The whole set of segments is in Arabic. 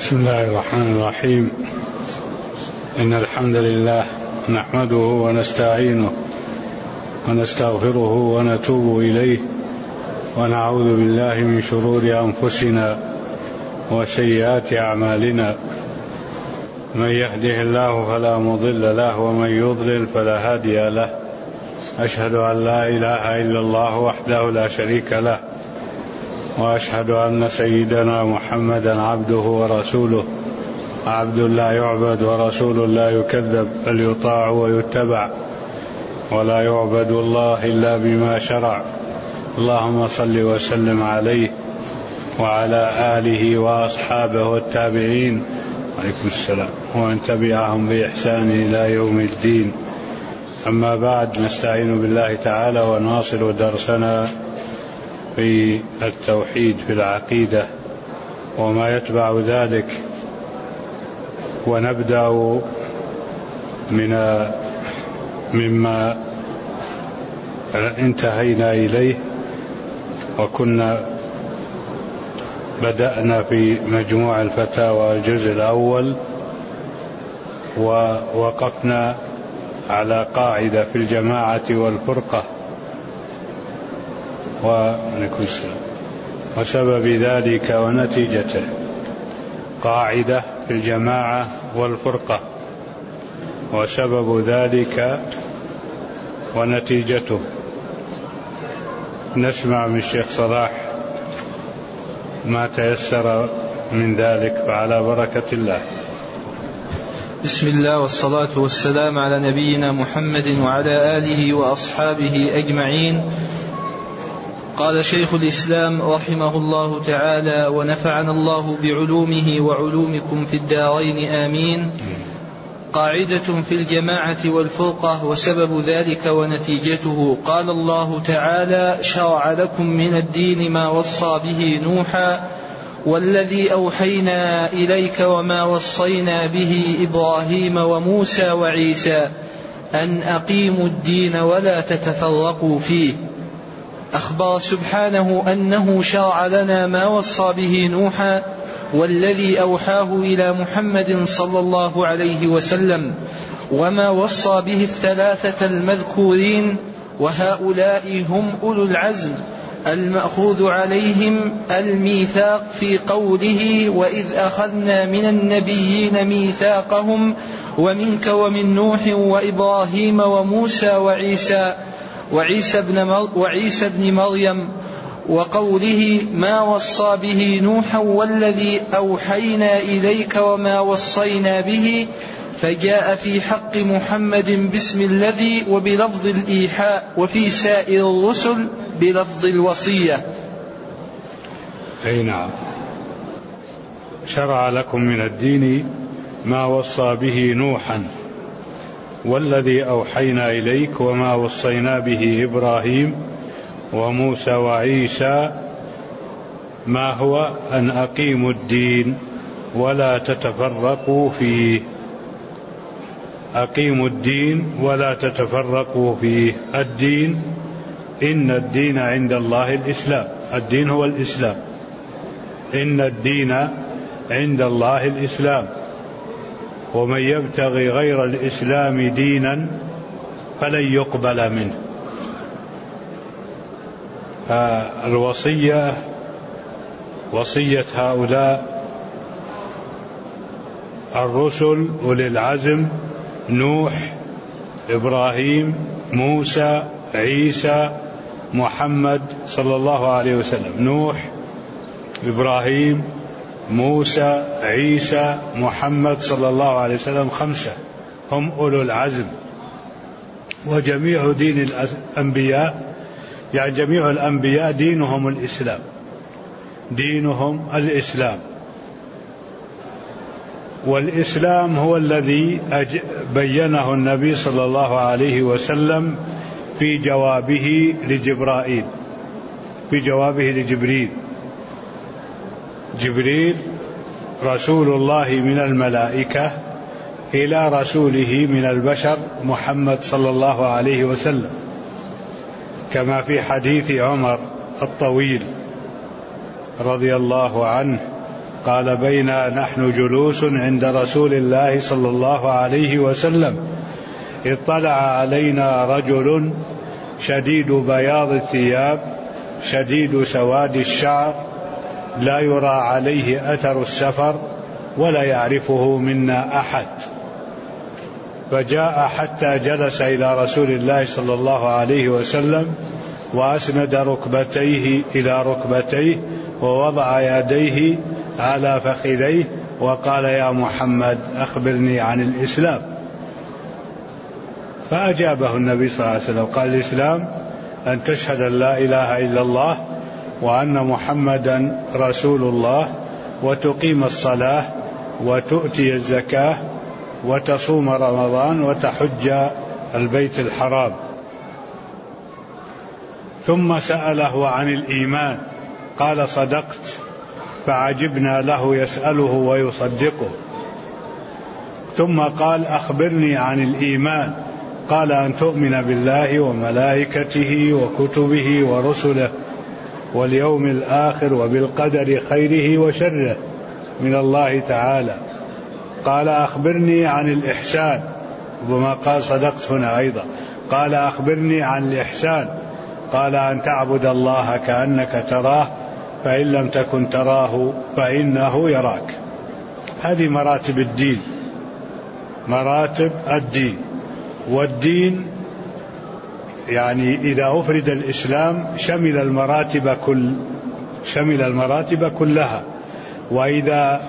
بسم الله الرحمن الرحيم. إن الحمد لله نحمده ونستعينه ونستغفره ونتوب إليه ونعوذ بالله من شرور أنفسنا وسيئات أعمالنا. من يهده الله فلا مضل له ومن يضلل فلا هادي له. أشهد أن لا إله إلا الله وحده لا شريك له، وأشهد أن سيدنا محمدا عبده ورسوله، عبد لا يعبد ورسول لا يكذب، بل يطاع ويتبع، ولا يعبد الله إلا بما شرع. اللهم صل وسلم عليه وعلى آله وأصحابه والتابعين عليكم السلام ومن تبعهم بإحسان إلى يوم الدين. أما بعد، نستعين بالله تعالى ونواصل درسنا في التوحيد في العقيدة وما يتبع ذلك، ونبدأ مما انتهينا إليه، وكنا بدأنا في مجموع الفتاوى الجزء الأول، ووقفنا على قاعدة في الجماعة والفرقة وسبب ذلك ونتيجته. قاعدة في الجماعة والفرقة وسبب ذلك ونتيجته. نسمع من الشيخ صلاح ما تيسر من ذلك، فعلى بركة الله. بسم الله والصلاة والسلام على نبينا محمد وعلى آله وأصحابه أجمعين. قال شيخ الإسلام رحمه الله تعالى: ونفعنا الله بعلومه وعلومكم في الدارين آمين. قاعدة في الجماعة والفرقة وسبب ذلك ونتيجته. قال الله تعالى: شرع لكم من الدين ما وصى به نوحا والذي أوحينا إليك وما وصينا به إبراهيم وموسى وعيسى أن أقيموا الدين ولا تتفرقوا فيه. أخبر سبحانه أنه شرع لنا ما وصى به نوحا والذي أوحاه إلى محمد صلى الله عليه وسلم، وما وصى به الثلاثة المذكورين، وهؤلاء هم أولو العزم المأخوذ عليهم الميثاق في قوله: وإذ أخذنا من النبيين ميثاقهم ومنك ومن نوح وإبراهيم وموسى وعيسى ابن مريم، وقوله: ما وصى به نوحا والذي أوحينا إليك وما وصينا به، فجاء في حق محمد باسم الذي وبلفظ الإيحاء، وفي سائر الرسل بلفظ الوصية. أي نعم. شرع لكم من الدين ما وصى به نوحا والذي أوحينا إليك وما وصينا به إبراهيم وموسى وعيسى. ما هو؟ أن أقيموا الدين ولا تتفرقوا فيه. أقيموا الدين ولا تتفرقوا فيه. الدين، إن الدين عند الله الإسلام. الدين هو الإسلام. إن الدين عند الله الإسلام، ومن يبتغي غير الإسلام دينا فلن يقبل منه. الوصية وصية هؤلاء الرسل أولي العزم: نوح، إبراهيم، موسى، عيسى، محمد صلى الله عليه وسلم. نوح، إبراهيم، موسى، عيسى، محمد صلى الله عليه وسلم، 5 هم أولو العزم. وجميع دين الأنبياء، يعني جميع الأنبياء دينهم الإسلام. دينهم الإسلام، والإسلام هو الذي بينه النبي صلى الله عليه وسلم في جوابه لجبريل. جبريل رسول الله من الملائكة إلى رسوله من البشر محمد صلى الله عليه وسلم، كما في حديث عمر الطويل رضي الله عنه قال: بينا نحن جلوس عند رسول الله صلى الله عليه وسلم اطلع علينا رجل شديد بياض الثياب شديد سواد الشعر لا يرى عليه أثر السفر ولا يعرفه منا أحد، فجاء حتى جلس إلى رسول الله صلى الله عليه وسلم وأسند ركبتيه إلى ركبتيه ووضع يديه على فخذيه وقال: يا محمد أخبرني عن الإسلام. فأجابه النبي صلى الله عليه وسلم قال: الإسلام أن تشهد أن لا إله إلا الله وأن محمدا رسول الله وتقيم الصلاة وتؤتي الزكاة وتصوم رمضان وتحج البيت الحرام. ثم سأله عن الإيمان قال: صدقت، فعجبنا له يسأله ويصدقه. ثم قال: أخبرني عن الإيمان قال: أن تؤمن بالله وملائكته وكتبه ورسله واليوم الآخر وبالقدر خيره وشره من الله تعالى. قال: أخبرني عن الإحسان، وما قال صدقت هنا أيضا. قال: أخبرني عن الإحسان قال: أن تعبد الله كأنك تراه فإن لم تكن تراه فإنه يراك. هذه مراتب الدين، مراتب الدين. والدين يعني إذا أفرد الإسلام شمل المراتب كلها، وإذا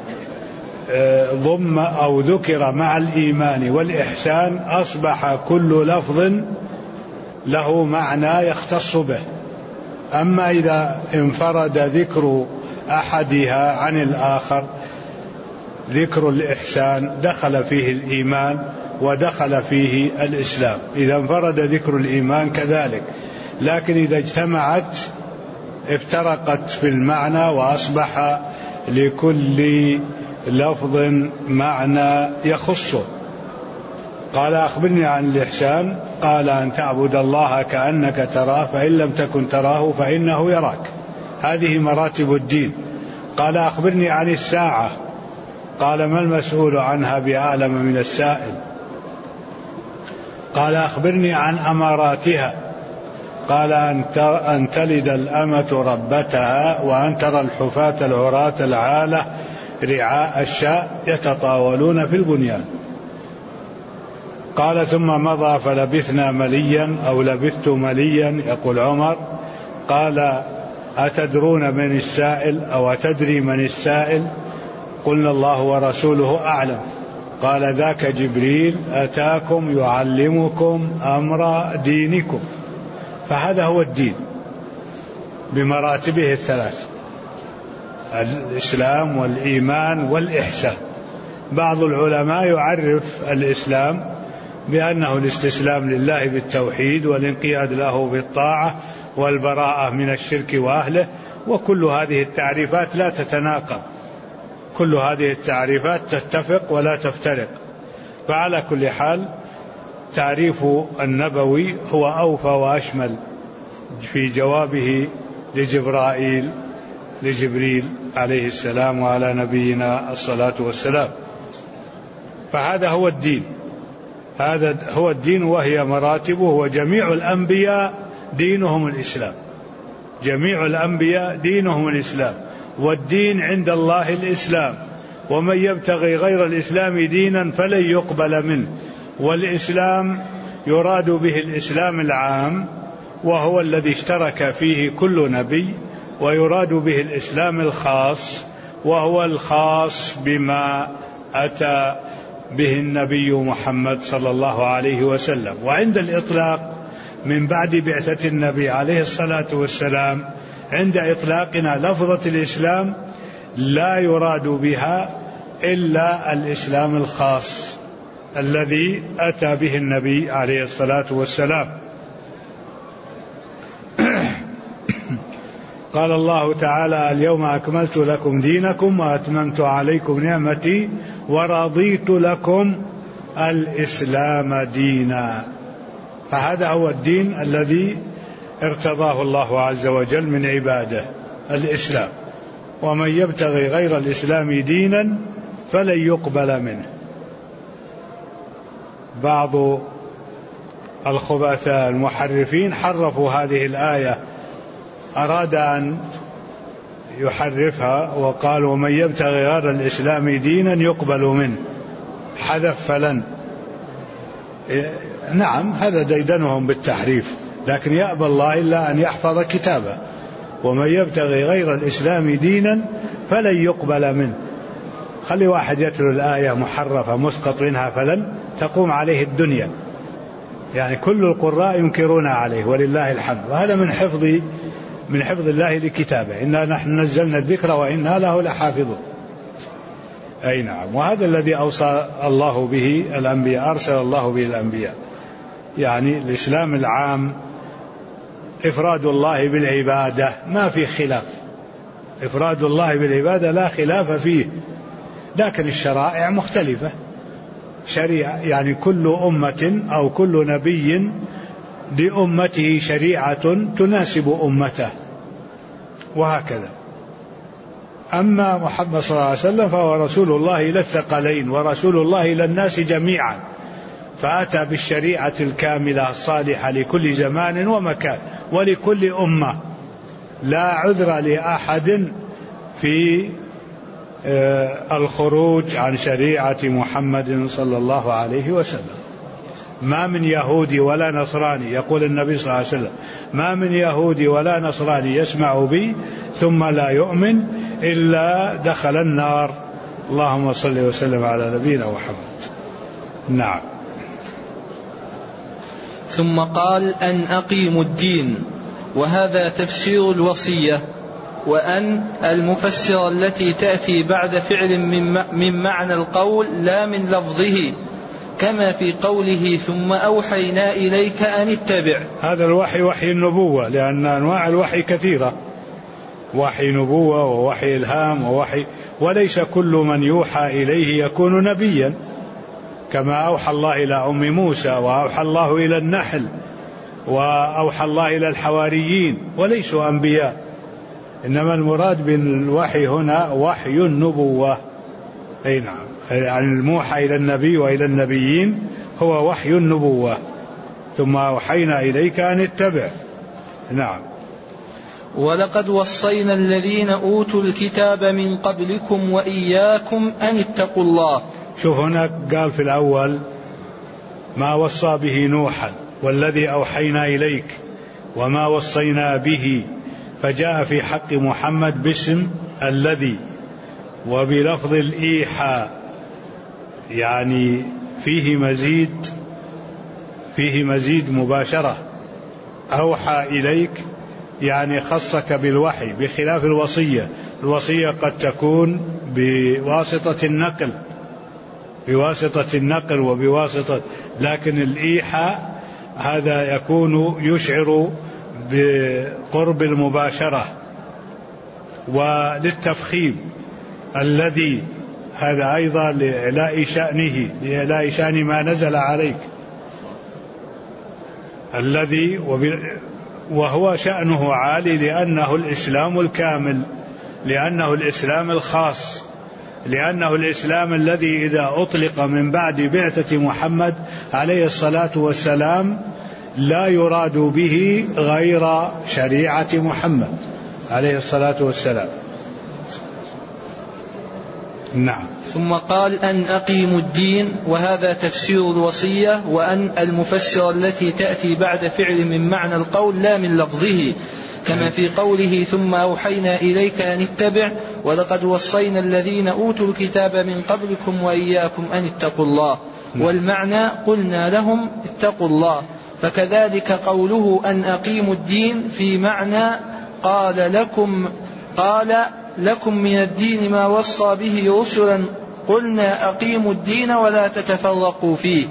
ضم أو ذكر مع الإيمان والإحسان أصبح كل لفظ له معنى يختص به. أما إذا انفرد ذكر أحدها عن الآخر، ذكر الإحسان دخل فيه الإيمان ودخل فيه الإسلام، إذا انفرد ذكر الإيمان كذلك، لكن إذا اجتمعت افترقت في المعنى وأصبح لكل لفظ معنى يخصه. قال: أخبرني عن الإحسان قال: أن تعبد الله كأنك تراه فإن لم تكن تراه فإنه يراك. هذه مراتب الدين. قال: أخبرني عن الساعة قال: ما المسؤول عنها بأعلم من السائل. قال: أخبرني عن أماراتها قال: أن تلد الأمة ربتها وأن ترى الحفاة العراة العالة رعاء الشاء يتطاولون في البنيان. قال: ثم مضى فلبثنا مليا أو لبثت مليا يقول عمر. قال: أتدرون من السائل أو أتدري من السائل؟ قلنا: الله ورسوله أعلم. قال: ذاك جبريل أتاكم يعلمكم أمر دينكم. فهذا هو الدين بمراتبه الثلاث: الإسلام والإيمان والإحسان. بعض العلماء يعرف الإسلام بأنه الاستسلام لله بالتوحيد والانقياد له بالطاعة والبراءة من الشرك وأهله، وكل هذه التعريفات لا تتناقض، كل هذه التعريفات تتفق ولا تفترق. فعلى كل حال تعريف النبوي هو أوفى وأشمل في جوابه لجبريل عليه السلام وعلى نبينا الصلاة والسلام. فهذا هو الدين، هذا هو الدين وهي مراتبه. وجميع الأنبياء دينهم الإسلام، جميع الأنبياء دينهم الإسلام، والدين عند الله الإسلام، ومن يبتغي غير الإسلام دينا فلن يقبل منه. والإسلام يراد به الإسلام العام وهو الذي اشترك فيه كل نبي، ويراد به الإسلام الخاص وهو الخاص بما أتى به النبي محمد صلى الله عليه وسلم. وعند الإطلاق من بعد بعثة النبي عليه الصلاة والسلام، عند إطلاقنا لفظة الإسلام لا يراد بها إلا الإسلام الخاص الذي أتى به النبي عليه الصلاة والسلام. قال الله تعالى: اليوم أكملت لكم دينكم وأتممت عليكم نعمتي ورضيت لكم الإسلام دينا. فهذا هو الدين الذي ارتضاه الله عز وجل من عباده، الإسلام. ومن يبتغي غير الإسلام دينا فلن يقبل منه. بعض الخبثاء المحرفين حرفوا هذه الآية، أراد أن يحرفها وقال ومن يبتغي غير الإسلام دينا يقبل منه، حذف فلن. نعم هذا ديدنهم بالتحريف، لكن يأبى الله إلا أن يحفظ كتابه. ومن يبتغي غير الإسلام دينا فلن يقبل منه. خلي واحد يتلو الآية محرفة مسقط منها فلن، تقوم عليه الدنيا، يعني كل القراء ينكرون عليه ولله الحمد. وهذا من حفظ الله لكتابه، إنا نحن نزلنا الذكر وإنا له لحافظون. أي نعم. وهذا الذي أوصى الله به الأنبياء، أرسل الله به الأنبياء، يعني الإسلام العام إفراد الله بالعبادة، ما في خلاف، إفراد الله بالعبادة لا خلاف فيه، لكن الشرائع مختلفة. شريعة يعني كل أمة أو كل نبي لأمته شريعة تناسب أمته، وهكذا. أما محمد صلى الله عليه وسلم فهو رسول الله إلى الثقلين ورسول الله إلى الناس جميعا، فأتى بالشريعة الكاملة الصالحة لكل زمان ومكان ولكل أمة، لا عذر لأحد في الخروج عن شريعة محمد صلى الله عليه وسلم. ما من يهودي ولا نصراني، يقول النبي صلى الله عليه وسلم ما من يهودي ولا نصراني يسمع بي ثم لا يؤمن إلا دخل النار. اللهم صل وسلم على نبينا محمد. نعم. ثم قال أن أقيموا الدين، وهذا تفسير الوصية، وأن المفسر التي تأتي بعد فعل من معنى القول لا من لفظه، كما في قوله ثم أوحينا إليك أن اتبع. هذا الوحي وحي النبوة، لأن أنواع الوحي كثيرة، وحي نبوة ووحي إلهام ووحي، وليس كل من يوحى إليه يكون نبيا، كما أوحى الله إلى أم موسى وأوحى الله إلى النحل وأوحى الله إلى الحواريين، وليسوا أنبياء. إنما المراد بالوحي هنا وحي النبوة. أي نعم، يعني الموحى إلى النبي وإلى النبيين هو وحي النبوة. ثم أوحينا إليك أن اتبع. نعم. ولقد وصينا الذين أوتوا الكتاب من قبلكم وإياكم أن اتقوا الله. شوف هناك قال في الأول ما وصى به نوحا والذي أوحينا إليك وما وصينا به، فجاء في حق محمد باسم الذي وبلفظ الإيحاء، يعني فيه مزيد مباشرة. أوحى إليك يعني خصك بالوحي، بخلاف الوصية. الوصية قد تكون بواسطة النقل وبواسطة، لكن الإيحاء هذا يكون يشعر بقرب المباشرة وللتفخيم. الذي هذا أيضا لإعلاء شأنه، لإعلاء شأن ما نزل عليك. الذي وهو شأنه عالي لأنه الإسلام الكامل، لأنه الإسلام الخاص، لأنه الإسلام الذي إذا أطلق من بعد بعثة محمد عليه الصلاة والسلام لا يراد به غير شريعة محمد عليه الصلاة والسلام. نعم. ثم قال أن أقيموا الدين، وهذا تفسير الوصية، وأن المفسر التي تأتي بعد فعل من معنى القول لا من لفظه، كما في قوله ثم أوحينا إليك أن اتبع ولقد وصينا الذين أوتوا الكتاب من قبلكم وإياكم أن اتقوا الله. والمعنى قلنا لهم اتقوا الله. فكذلك قوله أن أقيموا الدين في معنى قال لكم من الدين ما وصى به رسلا قلنا أقيموا الدين ولا تتفرقوا فيه.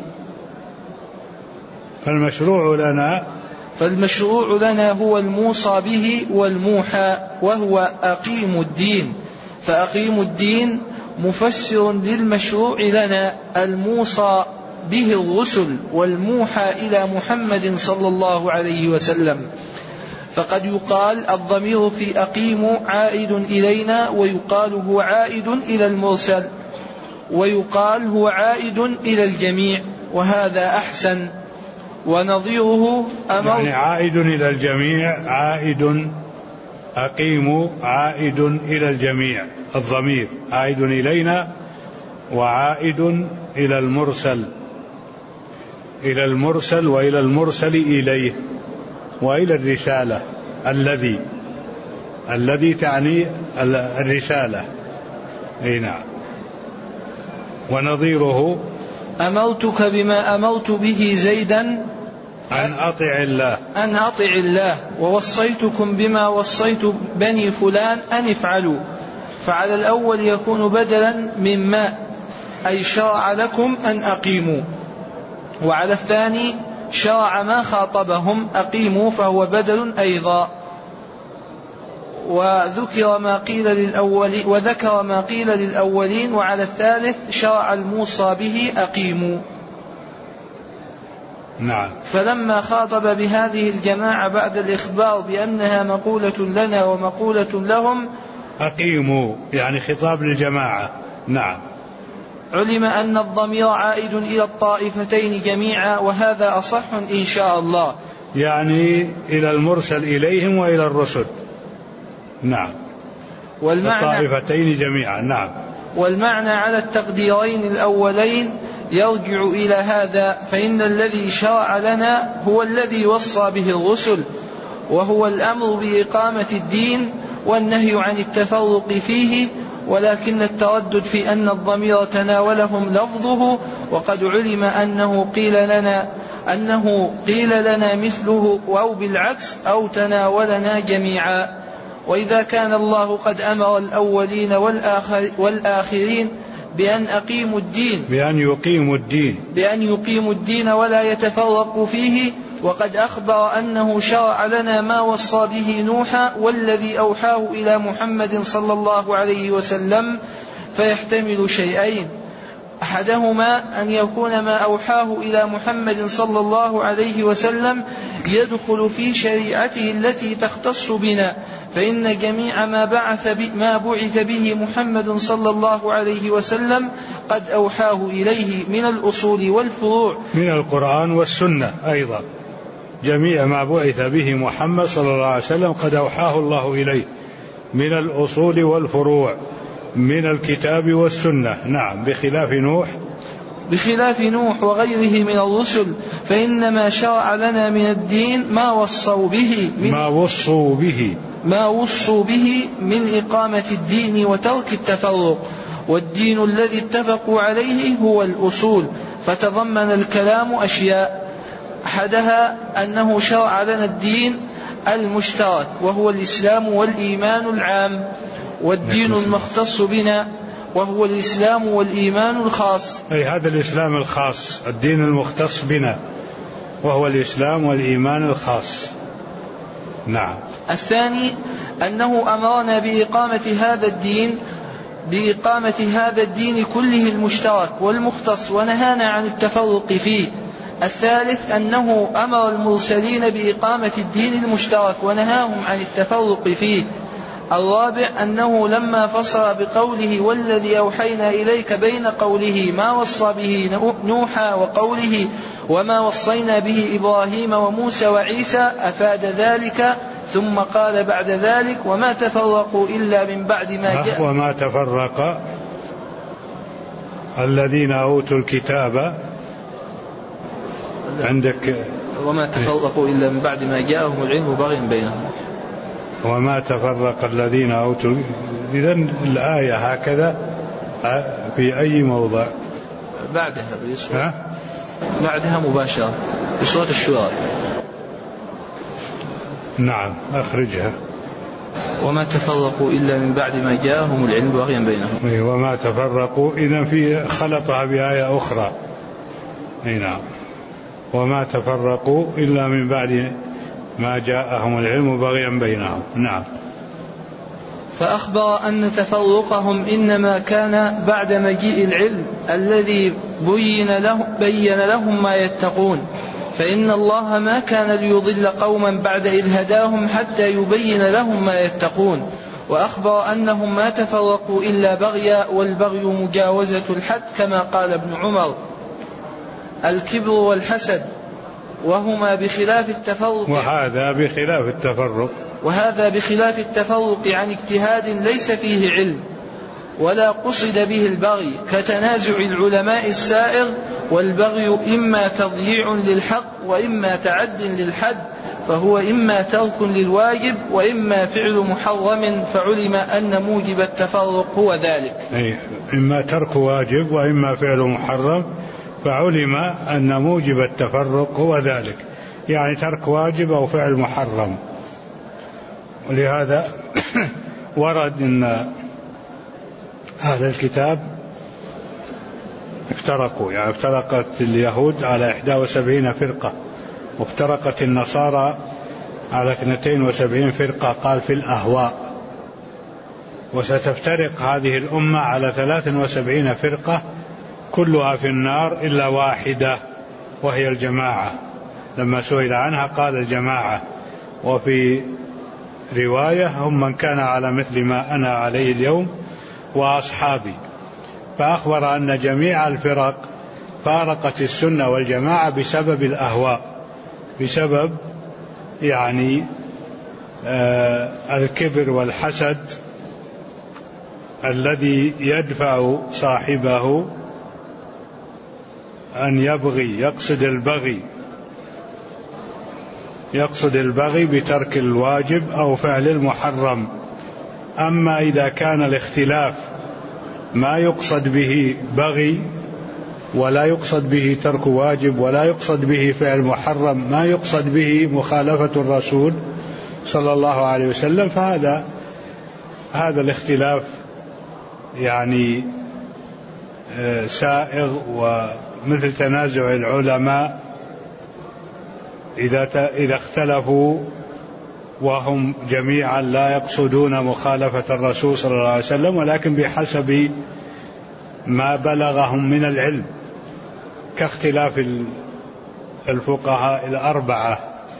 فالمشروع لنا هو الموصى به والموحى، وهو أقيموا الدين. فأقيموا الدين مفسر للمشروع لنا الموصى به الرسل والموحى إلى محمد صلى الله عليه وسلم. فقد يقال الضمير في أقيموا عائد إلينا، ويقال هو عائد إلى المرسل، ويقال هو عائد إلى الجميع، وهذا أحسن. ونظيره يعني عائد إلى الجميع، عائد أقيموا عائد إلى الجميع، الضمير عائد إلينا وعائد إلى المرسل، إلى المرسل وإلى المرسل إليه وإلى الرسالة. الذي تعني الرسالة. أي نعم. ونظيره أمرتك بما أمرت به زيدا أن أطع الله ووصيتكم بما وصيت بني فلان أن افعلوا. فعلى الأول يكون بدلا مما، أي شرع لكم أن أقيموا، وعلى الثاني شرع ما خاطبهم أقيموا، فهو بدل أيضا. وذكر ما قيل للأولين، وعلى الثالث شرع الموصى به أقيموا. نعم. فلما خاطب بهذه الجماعة بعد الإخبار بأنها مقولة لنا ومقولة لهم أقيموا، يعني خطاب للجماعة. نعم. علم أن الضمير عائد إلى الطائفتين جميعا، وهذا أصح إن شاء الله، يعني إلى المرسل إليهم وإلى الرسل. نعم. الطائفتين جميعا. نعم. والمعنى على التقديرين الأولين يرجع إلى هذا، فإن الذي شرع لنا هو الذي وصى به الرسل، وهو الأمر بإقامة الدين والنهي عن التفرق فيه، ولكن التردد في أن الضمير تناولهم لفظه، وقد علم أنه قيل لنا مثله أو بالعكس أو تناولنا جميعا. وإذا كان الله قد أمر الأولين والآخرين بأن يقيموا الدين ولا يتفرقوا فيه، وقد أخبر أنه شرع لنا ما وصى به نوحا والذي أوحاه إلى محمد صلى الله عليه وسلم، فيحتمل شيئين: أحدهما أن يكون ما أوحاه إلى محمد صلى الله عليه وسلم يدخل في شريعته التي تختص بنا، فإن جميع ما بعث به محمد صلى الله عليه وسلم قد أوحاه إليه من الأصول والفروع، من القرآن والسنة أيضا. جميع ما بعث به محمد صلى الله عليه وسلم قد أوحاه الله إليه من الأصول والفروع من الكتاب والسنة. نعم. بخلاف نوح وغيره من الرسل، فإنما شرع لنا من الدين ما وصوا به من إقامة الدين وترك التفرق، والدين الذي اتفقوا عليه هو الأصول. فتضمن الكلام أشياء: أحدها أنه شرع لنا الدين المشترك وهو الإسلام والإيمان العام، والدين المختص بنا وهو الإسلام والإيمان الخاص. أي هذا الإسلام الخاص، الدين المختص بنا وهو الإسلام والإيمان الخاص. نعم. الثاني أنه أمرنا بإقامة هذا الدين كله المشترك والمختص، ونهانا عن التفرق فيه. الثالث أنه أمر المرسلين بإقامة الدين المشترك ونهاهم عن التفرق فيه. الرابع أنه لما فصل بقوله والذي أوحينا إليك بين قوله ما وصى به نوحا وقوله وما وصينا به إبراهيم وموسى وعيسى أفاد ذلك، ثم قال بعد ذلك وما تفرقوا إلا من بعد ما جاء وما تفرق الذين أوتوا الكتاب عندك وما تفرقوا إلا من بعد ما جاءهم العلم بغيا بينهم. وما تفرق الذين أوتوا. إذن الآية هكذا في أي موضع؟ بعدها مباشرة في سورة الشورى. نعم. أخرجها. وما تفرقوا إلا من بعد ما جاءهم العلم بغيا بينهم. وما تفرقوا إذن في خلطها بآية أخرى. نعم. وما تفرقوا إلا من بعد ما جاءهم العلم بغيا بينهم. نعم. فأخبر أن تفرقهم إنما كان بعد مجيء العلم الذي بين لهم ما يتقون، فإن الله ما كان ليضل قوما بعد إذ هداهم حتى يبين لهم ما يتقون. وأخبر أنهم ما تفرقوا إلا بغيا، والبغي مجاوزة الحد كما قال ابن عمر: الكبر والحسد، وهما بخلاف التفرق، وهذا بخلاف التفرق عن اجتهاد ليس فيه علم ولا قصد به البغي، كتنازع العلماء السائر. والبغي إما تضييع للحق وإما تعد للحد، فهو إما ترك للواجب وإما فعل محرم، فعلم أن موجب التفرق هو ذلك. إما ترك واجب وإما فعل محرم، فعلم أن موجب التفرق هو ذلك، يعني ترك واجب أو فعل محرم. ولهذا ورد أن أهل الكتاب افترقوا، يعني افترقت اليهود على 71 فرقة، وافترقت النصارى على 72 فرقة، قال في الأهواء. وستفترق هذه الأمة على 73 فرقة كلها في النار إلا واحدة، وهي الجماعة. لما سئل عنها قال الجماعة. وفي رواية: هم من كان على مثل ما أنا عليه اليوم وأصحابي. فأخبر أن جميع الفرق فارقت السنة والجماعة بسبب الأهواء، بسبب يعني الكبر والحسد الذي يدفع صاحبه أن يبغي، يقصد البغي بترك الواجب أو فعل المحرم. أما إذا كان الاختلاف ما يقصد به بغي ولا يقصد به ترك واجب ولا يقصد به فعل محرم، ما يقصد به مخالفة الرسول صلى الله عليه وسلم، فهذا الاختلاف يعني سائغ. ومثل تنازع العلماء إذا اختلفوا وهم جميعا لا يقصدون مخالفة الرسول صلى الله عليه وسلم، ولكن بحسب ما بلغهم من العلم، كاختلاف الفقهاء الأربعة.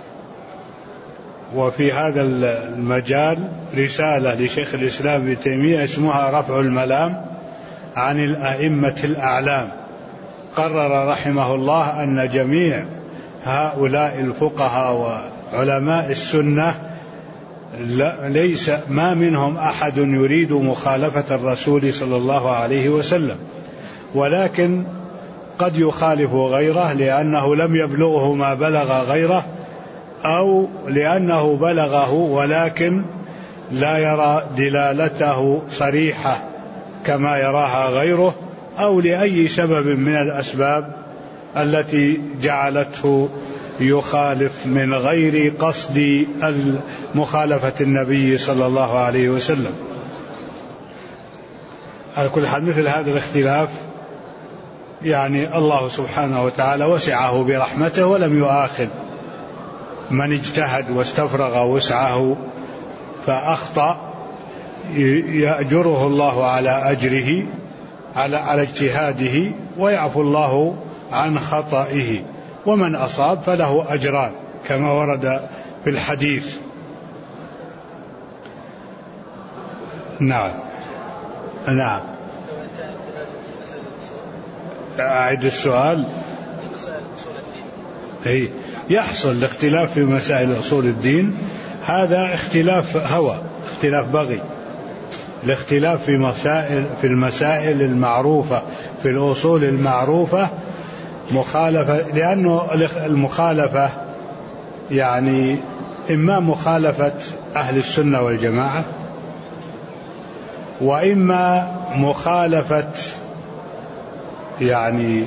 وفي هذا المجال رسالة لشيخ الإسلام ابن تيمية اسمها رفع الملام عن الأئمة الأعلام. قرر رحمه الله أن جميع هؤلاء الفقهاء وعلماء السنة ليس ما منهم أحد يريد مخالفة الرسول صلى الله عليه وسلم، ولكن قد يخالف غيره لأنه لم يبلغه ما بلغ غيره، أو لأنه بلغه ولكن لا يرى دلالته صريحة كما يراها غيره، أو لأي سبب من الأسباب التي جعلته يخالف من غير قصد مخالفة النبي صلى الله عليه وسلم. على كل حال مثل هذا الاختلاف يعني الله سبحانه وتعالى وسعه برحمته ولم يؤاخذ من اجتهد واستفرغ وسعه فأخطأ، يأجره الله على أجره على اجتهاده، ويعفو الله عن خطئه. ومن أصاب فله أجران كما ورد في الحديث. نعم. أعيد السؤال. يحصل الاختلاف في مسائل أصول الدين، هذا اختلاف هوى، اختلاف بغي. الاختلاف في المسائل المعروفة، في الأصول المعروفة مخالفة، لأنه المخالفة يعني إما مخالفة أهل السنة والجماعة، وإما مخالفة يعني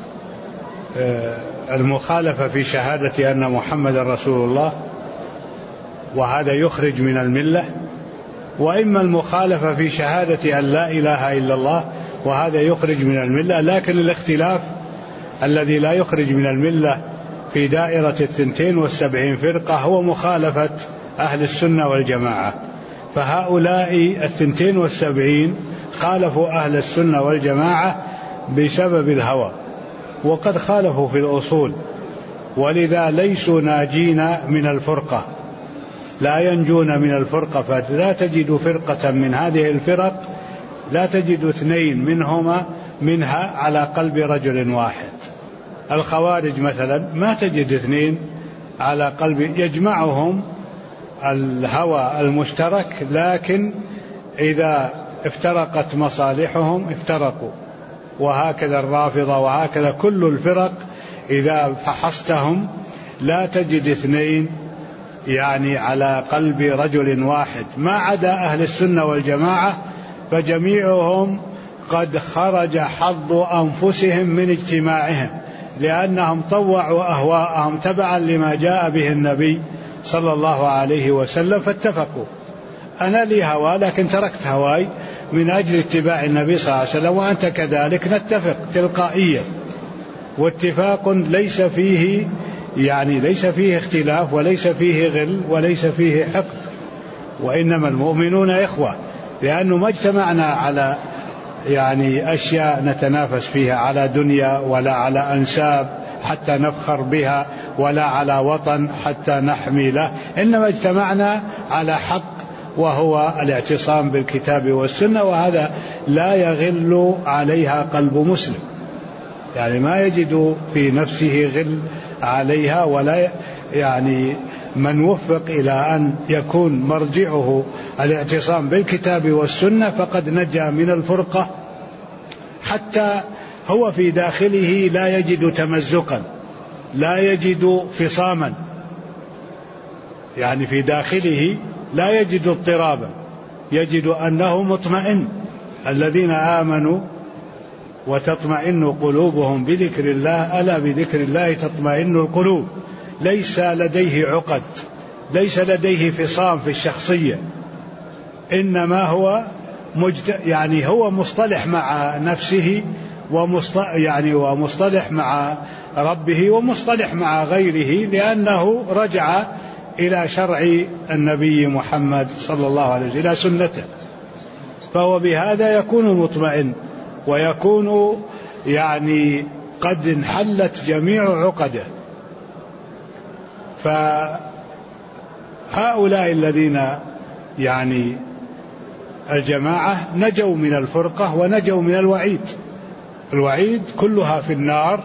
المخالفة في شهادة أن محمد رسول الله، وهذا يخرج من الملة، وإما المخالفة في شهادة أن لا إله إلا الله، وهذا يخرج من الملة. لكن الاختلاف الذي لا يخرج من الملة في دائرة 72 فرقة هو مخالفة أهل السنة والجماعة. فهؤلاء 72 خالفوا أهل السنة والجماعة بسبب الهوى، وقد خالفوا في الأصول، ولذا ليسوا ناجين من الفرقة، لا ينجون من الفرقة. فلا تجد فرقة من هذه الفرق، لا تجد اثنين منها على قلب رجل واحد. الخوارج مثلا ما تجد اثنين على قلب، يجمعهم الهوى المشترك، لكن إذا افترقت مصالحهم افترقوا. وهكذا الرافضة، وهكذا كل الفرق إذا فحصتهم لا تجد اثنين يعني على قلب رجل واحد، ما عدا أهل السنة والجماعة فجميعهم قد خرج حظ أنفسهم من اجتماعهم، لأنهم طوعوا أهواءهم تبعا لما جاء به النبي صلى الله عليه وسلم فاتفقوا. أنا لي هوى لكن تركت هواي من أجل اتباع النبي صلى الله عليه وسلم، وأنت كذلك، نتفق تلقائيا. واتفاق ليس فيه اختلاف، وليس فيه غل، وليس فيه حقد، وإنما المؤمنون إخوة. لأنه ما اجتمعنا على أشياء نتنافس فيها، على دنيا ولا على أنساب حتى نفخر بها، ولا على وطن حتى نحمي له، إنما اجتمعنا على حق وهو الاعتصام بالكتاب والسنة، وهذا لا يغل عليها قلب مسلم، ما يجد في نفسه غل عليها. ولا من وفق إلى أن يكون مرجعه الاعتصام بالكتاب والسنة فقد نجا من الفرقة، حتى هو في داخله لا يجد تمزقا، لا يجد فصاما، في داخله لا يجد اضطرابا، يجد أنه مطمئن. الذين آمنوا وتطمئن قلوبهم بذكر الله، ألا بذكر الله تطمئن القلوب. ليس لديه عقد، ليس لديه فصام في الشخصية، إنما هو هو مصطلح مع نفسه، ومصطلح مع ربه، ومصطلح مع غيره، لأنه رجع إلى شرع النبي محمد صلى الله عليه وسلم، إلى سنته. فهو بهذا يكون مطمئن، ويكون قد انحلت جميع عقده. فهؤلاء الذين الجماعة نجوا من الفرقة ونجوا من الوعيد. الوعيد كلها في النار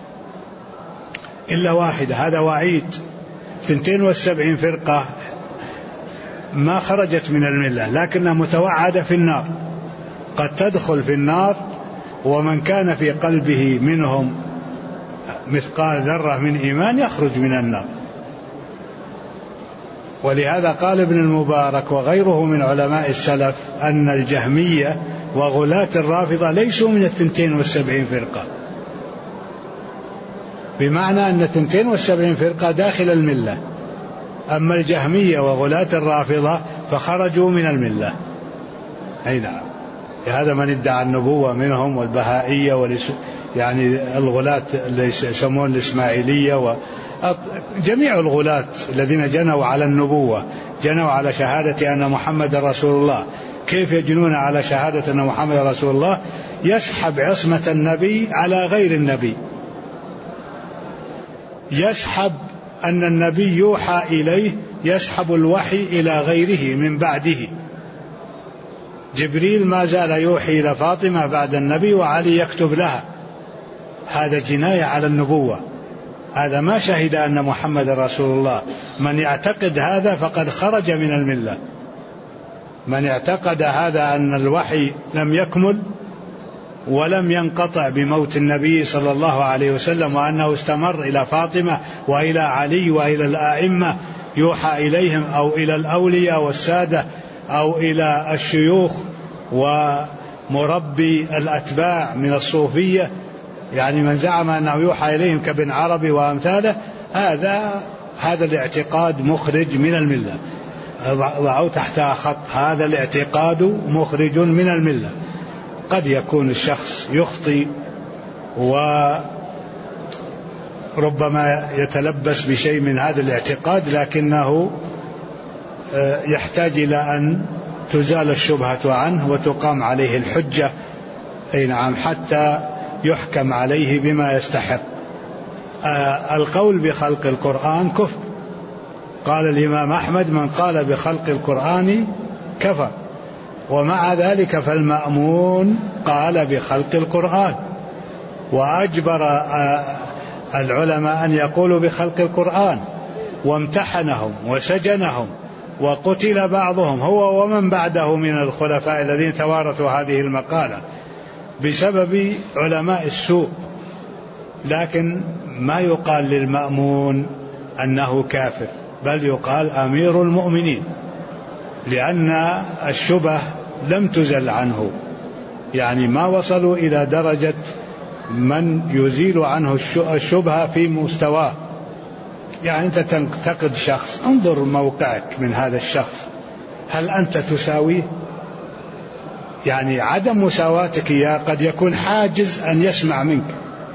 إلا واحدة، هذا وعيد. 72 فرقة ما خرجت من الملة، لكنها متوعدة في النار، قد تدخل في النار، ومن كان في قلبه منهم مثقال ذرة من إيمان يخرج من النار. ولهذا قال ابن المبارك وغيره من علماء السلف أن الجهمية وغلاة الرافضة ليسوا من 72 فرقة، بمعنى أن 72 فرقة داخل الملة، أما الجهمية وغلاة الرافضة فخرجوا من الملة. أي نعم، هذا من ادعى النبوة منهم، والبهائية الغلاة اللي يسمون الإسماعيلية، جميع الغلاة الذين جنوا على النبوة، جنوا على شهادة أن محمد رسول الله. كيف يجنون على شهادة أن محمد رسول الله؟ يسحب عصمة النبي على غير النبي، يسحب أن النبي يوحى إليه، يسحب الوحي إلى غيره من بعده. جبريل ما زال يوحي إلى فاطمة بعد النبي، وعلي يكتب لها، هذا جناية على النبوة، هذا ما شهد أن محمد رسول الله. من يعتقد هذا فقد خرج من الملة. من اعتقد هذا أن الوحي لم يكمل ولم ينقطع بموت النبي صلى الله عليه وسلم، وأنه استمر إلى فاطمة وإلى علي وإلى الآئمة يوحى إليهم، أو إلى الأولياء والسادة، أو إلى الشيوخ ومربي الأتباع من الصوفية، من زعم أنه يوحى إليهم كابن عربي وأمثاله، هذا الاعتقاد مخرج من الملة. ضعوا تحتها خط، هذا الاعتقاد مخرج من الملة. قد يكون الشخص يخطي وربما يتلبس بشيء من هذا الاعتقاد، لكنه يحتاج إلى أن تزال الشبهة عنه وتقام عليه الحجة، أي نعم، حتى يحكم عليه بما يستحق. القول بخلق القرآن كفر. قال الإمام أحمد: من قال بخلق القرآن كفر. ومع ذلك فالمأمون قال بخلق القرآن، وأجبر العلماء أن يقولوا بخلق القرآن، وامتحنهم وسجنهم، وقتل بعضهم هو ومن بعده من الخلفاء الذين توارثوا هذه المقالة بسبب علماء السوء. لكن ما يقال للمأمون أنه كافر، بل يقال أمير المؤمنين، لأن الشبه لم تزل عنه، يعني ما وصلوا إلى درجة من يزيل عنه الشبهة في مستواه. يعني أنت تنتقد شخص، انظر موقعك من هذا الشخص، هل أنت تساويه؟ يعني عدم مساواتك إياه قد يكون حاجز أن يسمع منك.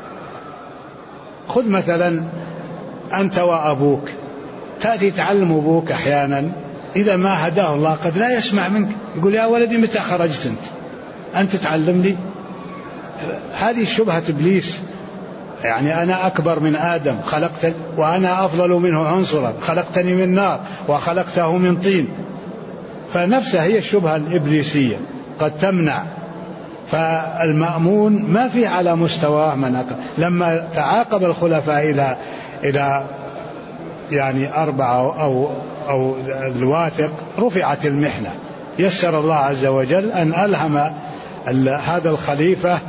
خذ مثلا أنت وأبوك، تأتي تعلم أبوك أحيانا إذا ما هداه الله قد لا يسمع منك، يقول: يا ولدي متى خرجت أنت تعلمني؟ هذه شبهة إبليس. يعني أنا أكبر من آدم، خلقتني وأنا أفضل منه عنصرا، خلقتني من نار وخلقته من طين. فنفسها هي الشبهة الإبليسية قد تمنع. فالمأمون ما في على مستواه من أكبر. لما تعاقب الخلفاء إلى يعني 4 أو الواثق رفعت المحنة، يسر الله عز وجل أن ألهم هذا الخليفة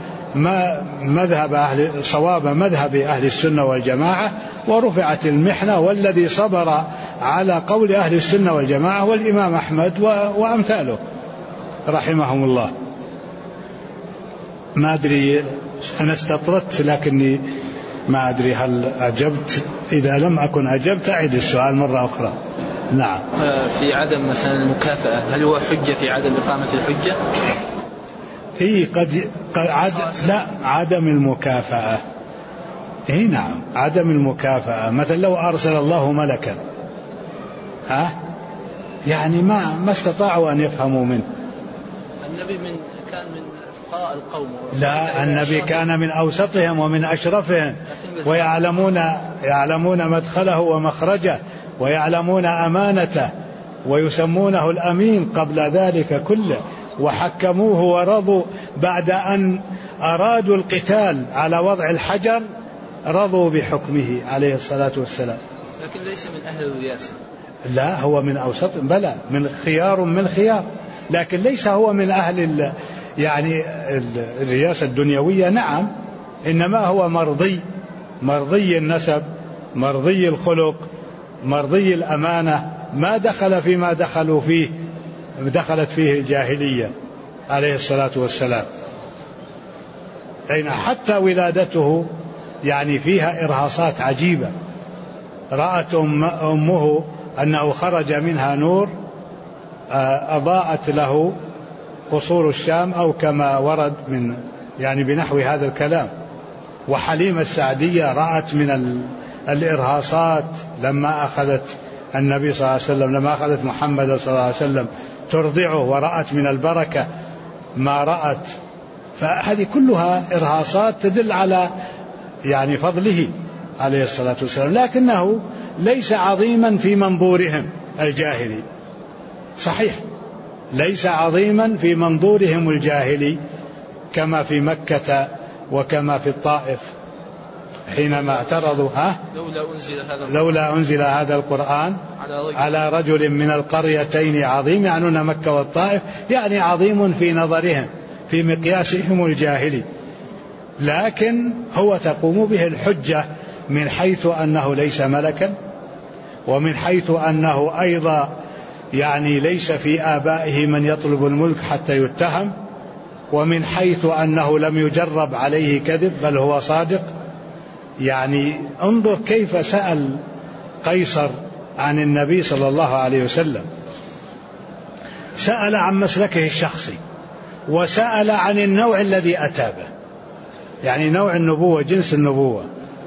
صواب مذهب أهل السنة والجماعة، ورفعت المحنة. والذي صبر على قول أهل السنة والجماعة والإمام أحمد وأمثاله رحمهم الله. ما أدري، أنا استطردت لكني ما أدري هل أجبت. إذا لم أكن أجبت أعيد السؤال مرة أخرى. نعم. في عدم مثلا المكافأة، هل هو حجة في عدم إقامة الحجة؟ لا، عدم المكافأة. نعم، عدم المكافأة. مثلا لو أرسل الله ملكا، يعني ما استطاعوا أن يفهموا منه. النبي كان من فقهاء القوم. لا، النبي كان من أوسطهم ومن أشرفهم، ويعلمون مدخله ومخرجه، ويعلمون أمانته، ويسمونه الأمين قبل ذلك كله. وحكموه ورضوا بعد أن أرادوا القتال على وضع الحجر، رضوا بحكمه عليه الصلاة والسلام. لكن ليس من أهل الرياسة. لا، هو من أوسط، بلى من خيار، لكن ليس هو من أهل يعني الرياسة الدنيوية. نعم، إنما هو مرضي النسب، مرضي الخلق، مرضي الأمانة، ما دخل فيما دخلت فيه الجاهلية عليه الصلاة والسلام. أين حتى ولادته يعني فيها إرهاصات عجيبة. رأت أمه أنه خرج منها نور أضاءت له قصور الشام، أو كما ورد من يعني بنحو هذا الكلام. وحليمة السعدية رأت من الإرهاصات لما أخذت النبي صلى الله عليه وسلم، لما أخذت محمد صلى الله عليه وسلم ترضعه، ورأت من البركة ما رأت. فهذه كلها إرهاصات تدل على يعني فضله عليه الصلاة والسلام، لكنه ليس عظيما في منظورهم الجاهلي. صحيح، ليس عظيما في منظورهم الجاهلي كما في مكة وكما في الطائف حينما اعترضوا لولا أنزل هذا القرآن على رجل من القريتين عظيم، يعنون مكة والطائف، يعني عظيم في نظرهم في مقياسهم الجاهلي. لكن هو تقوم به الحجة من حيث أنه ليس ملكا، ومن حيث أنه أيضا يعني ليس في آبائه من يطلب الملك حتى يتهم، ومن حيث أنه لم يجرب عليه كذب بل هو صادق. يعني انظر كيف سأل قيصر عن النبي صلى الله عليه وسلم، سأل عن مسلكه الشخصي، وسأل عن النوع الذي أتى به، يعني نوع النبوة، جنس النبوة.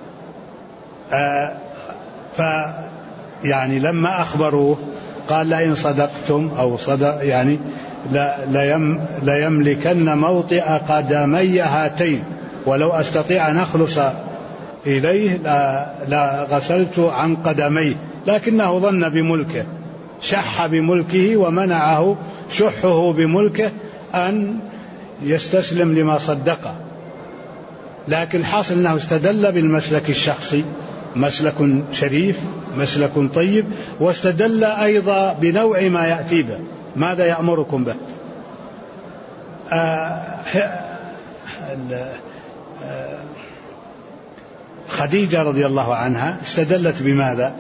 يعني لما أخبروه قال: لئن صدقتم أو صدق يعني ليملكن موطئ قدمي هاتين، ولو أستطيع أن أخلص إليه لا غسلت عن قدميه، لكنه ظن بملكه، شح بملكه ومنعه شحه بملكه أن يستسلم لما صدقه. لكن الحاصل أنه استدل بالمسلك الشخصي، مسلك شريف مسلك طيب، واستدل أيضا بنوع ما يأتي به. ماذا يأمركم به؟ خديجة رضي الله عنها استدلت بماذا؟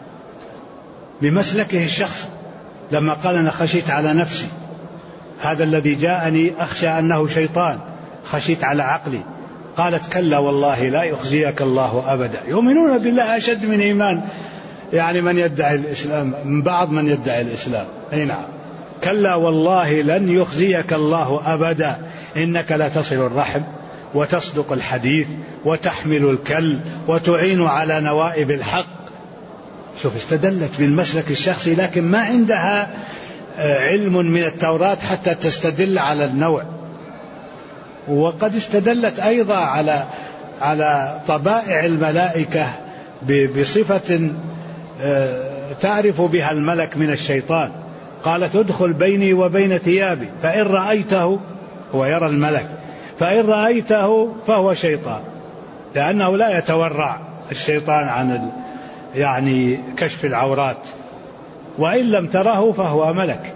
بمسلكه الشخصي، لما قال أنا خشيت على نفسي، هذا الذي جاءني أخشى أنه شيطان، خشيت على عقلي. قالت كلا والله لا يخزيك الله أبدا. يؤمنون بالله أشد من إيمان يعني من يدعي الإسلام، من بعض من يدعي الإسلام. أي نعم، كلا والله لن يخزيك الله أبدا، إنك لا تصل الرحم وتصدق الحديث وتحمل الكل وتعين على نوائب الحق. شوف، استدلت بالمسلك الشخصي، لكن ما عندها علم من التوراة حتى تستدل على النوع. وقد استدلت أيضا على طبائع الملائكة بصفة تعرف بها الملك من الشيطان. قالت ادخل بيني وبين ثيابي فإن رأيته، هو يرى الملك، فإن رأيته فهو شيطان، لأنه لا يتورع الشيطان عن يعني كشف العورات، وإن لم تره فهو ملك.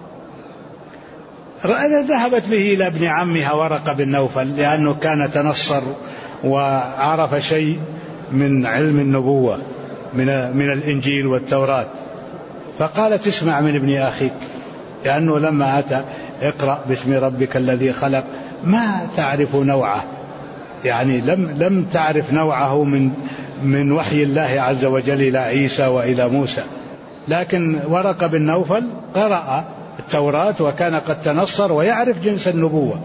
ذهبت به إلى ابن عمها ورقة بن نوفل، لأنه كان تنصر وعرف شيء من علم النبوة من الإنجيل والتوراة، فقالت اسمع من ابن أخيك، لأنه لما أتى اقرأ باسم ربك الذي خلق ما تعرف نوعه، يعني لم تعرف نوعه من وحي الله عز وجل إلى عيسى وإلى موسى. لكن ورقة بن نوفل قرأ التوراة وكان قد تنصر ويعرف جنس النبوة،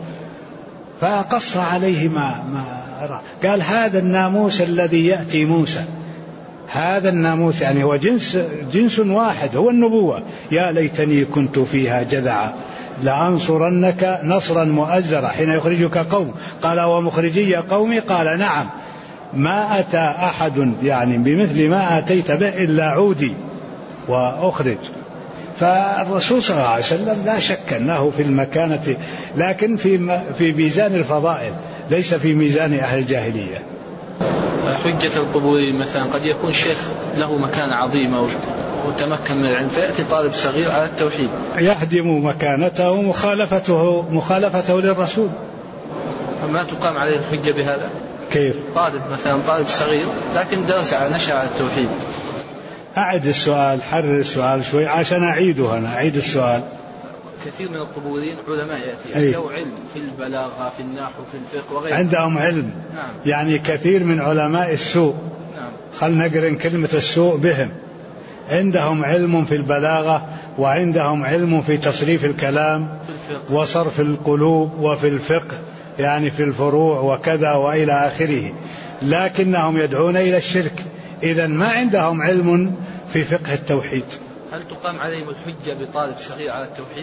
فقص عليه ما رأى. قال هذا الناموس الذي يأتي موسى، هذا الناموس يعني هو جنس واحد، هو النبوة. يا ليتني كنت فيها جذعا لأنصرنك نصرا مؤزرا حين يخرجك قوم. قال ومخرجي قومي؟ قال نعم، ما أتى أحد يعني بمثل ما أتيت به إلا عودي وأخرج. فالرسول صلى الله عليه وسلم لا شك أنه في المكانة، لكن في ميزان الفضائل، ليس في ميزان أهل الجاهلية. حجة القبور مثلا، قد يكون شيخ له مكانة عظيمة وتمكن من العلم، فيأتي طالب صغير على التوحيد يهدم مكانته مخالفته للرسول. فما تقام عليه الحجة بهذا؟ كيف؟ طالب مثلا، طالب صغير لكن درس نشأ على التوحيد. أعد السؤال، حرر السؤال شوي عشان أعيده أنا، أعيد السؤال. كثير من القبوريين علماء يأتي له علم في البلاغة في النحو في الفقه وغيره، عندهم علم. نعم. يعني كثير من علماء السوء، نعم. خلنا نقرن كلمة السوء بهم، عندهم علم في البلاغة وعندهم علم في تصريف الكلام وصرف القلوب وفي الفقه، يعني في الفروع وكذا وإلى آخره، لكنهم يدعون إلى الشرك. إذن ما عندهم علم في فقه التوحيد. هل تقام عليهم الحجة بطالب صغير على التوحيد؟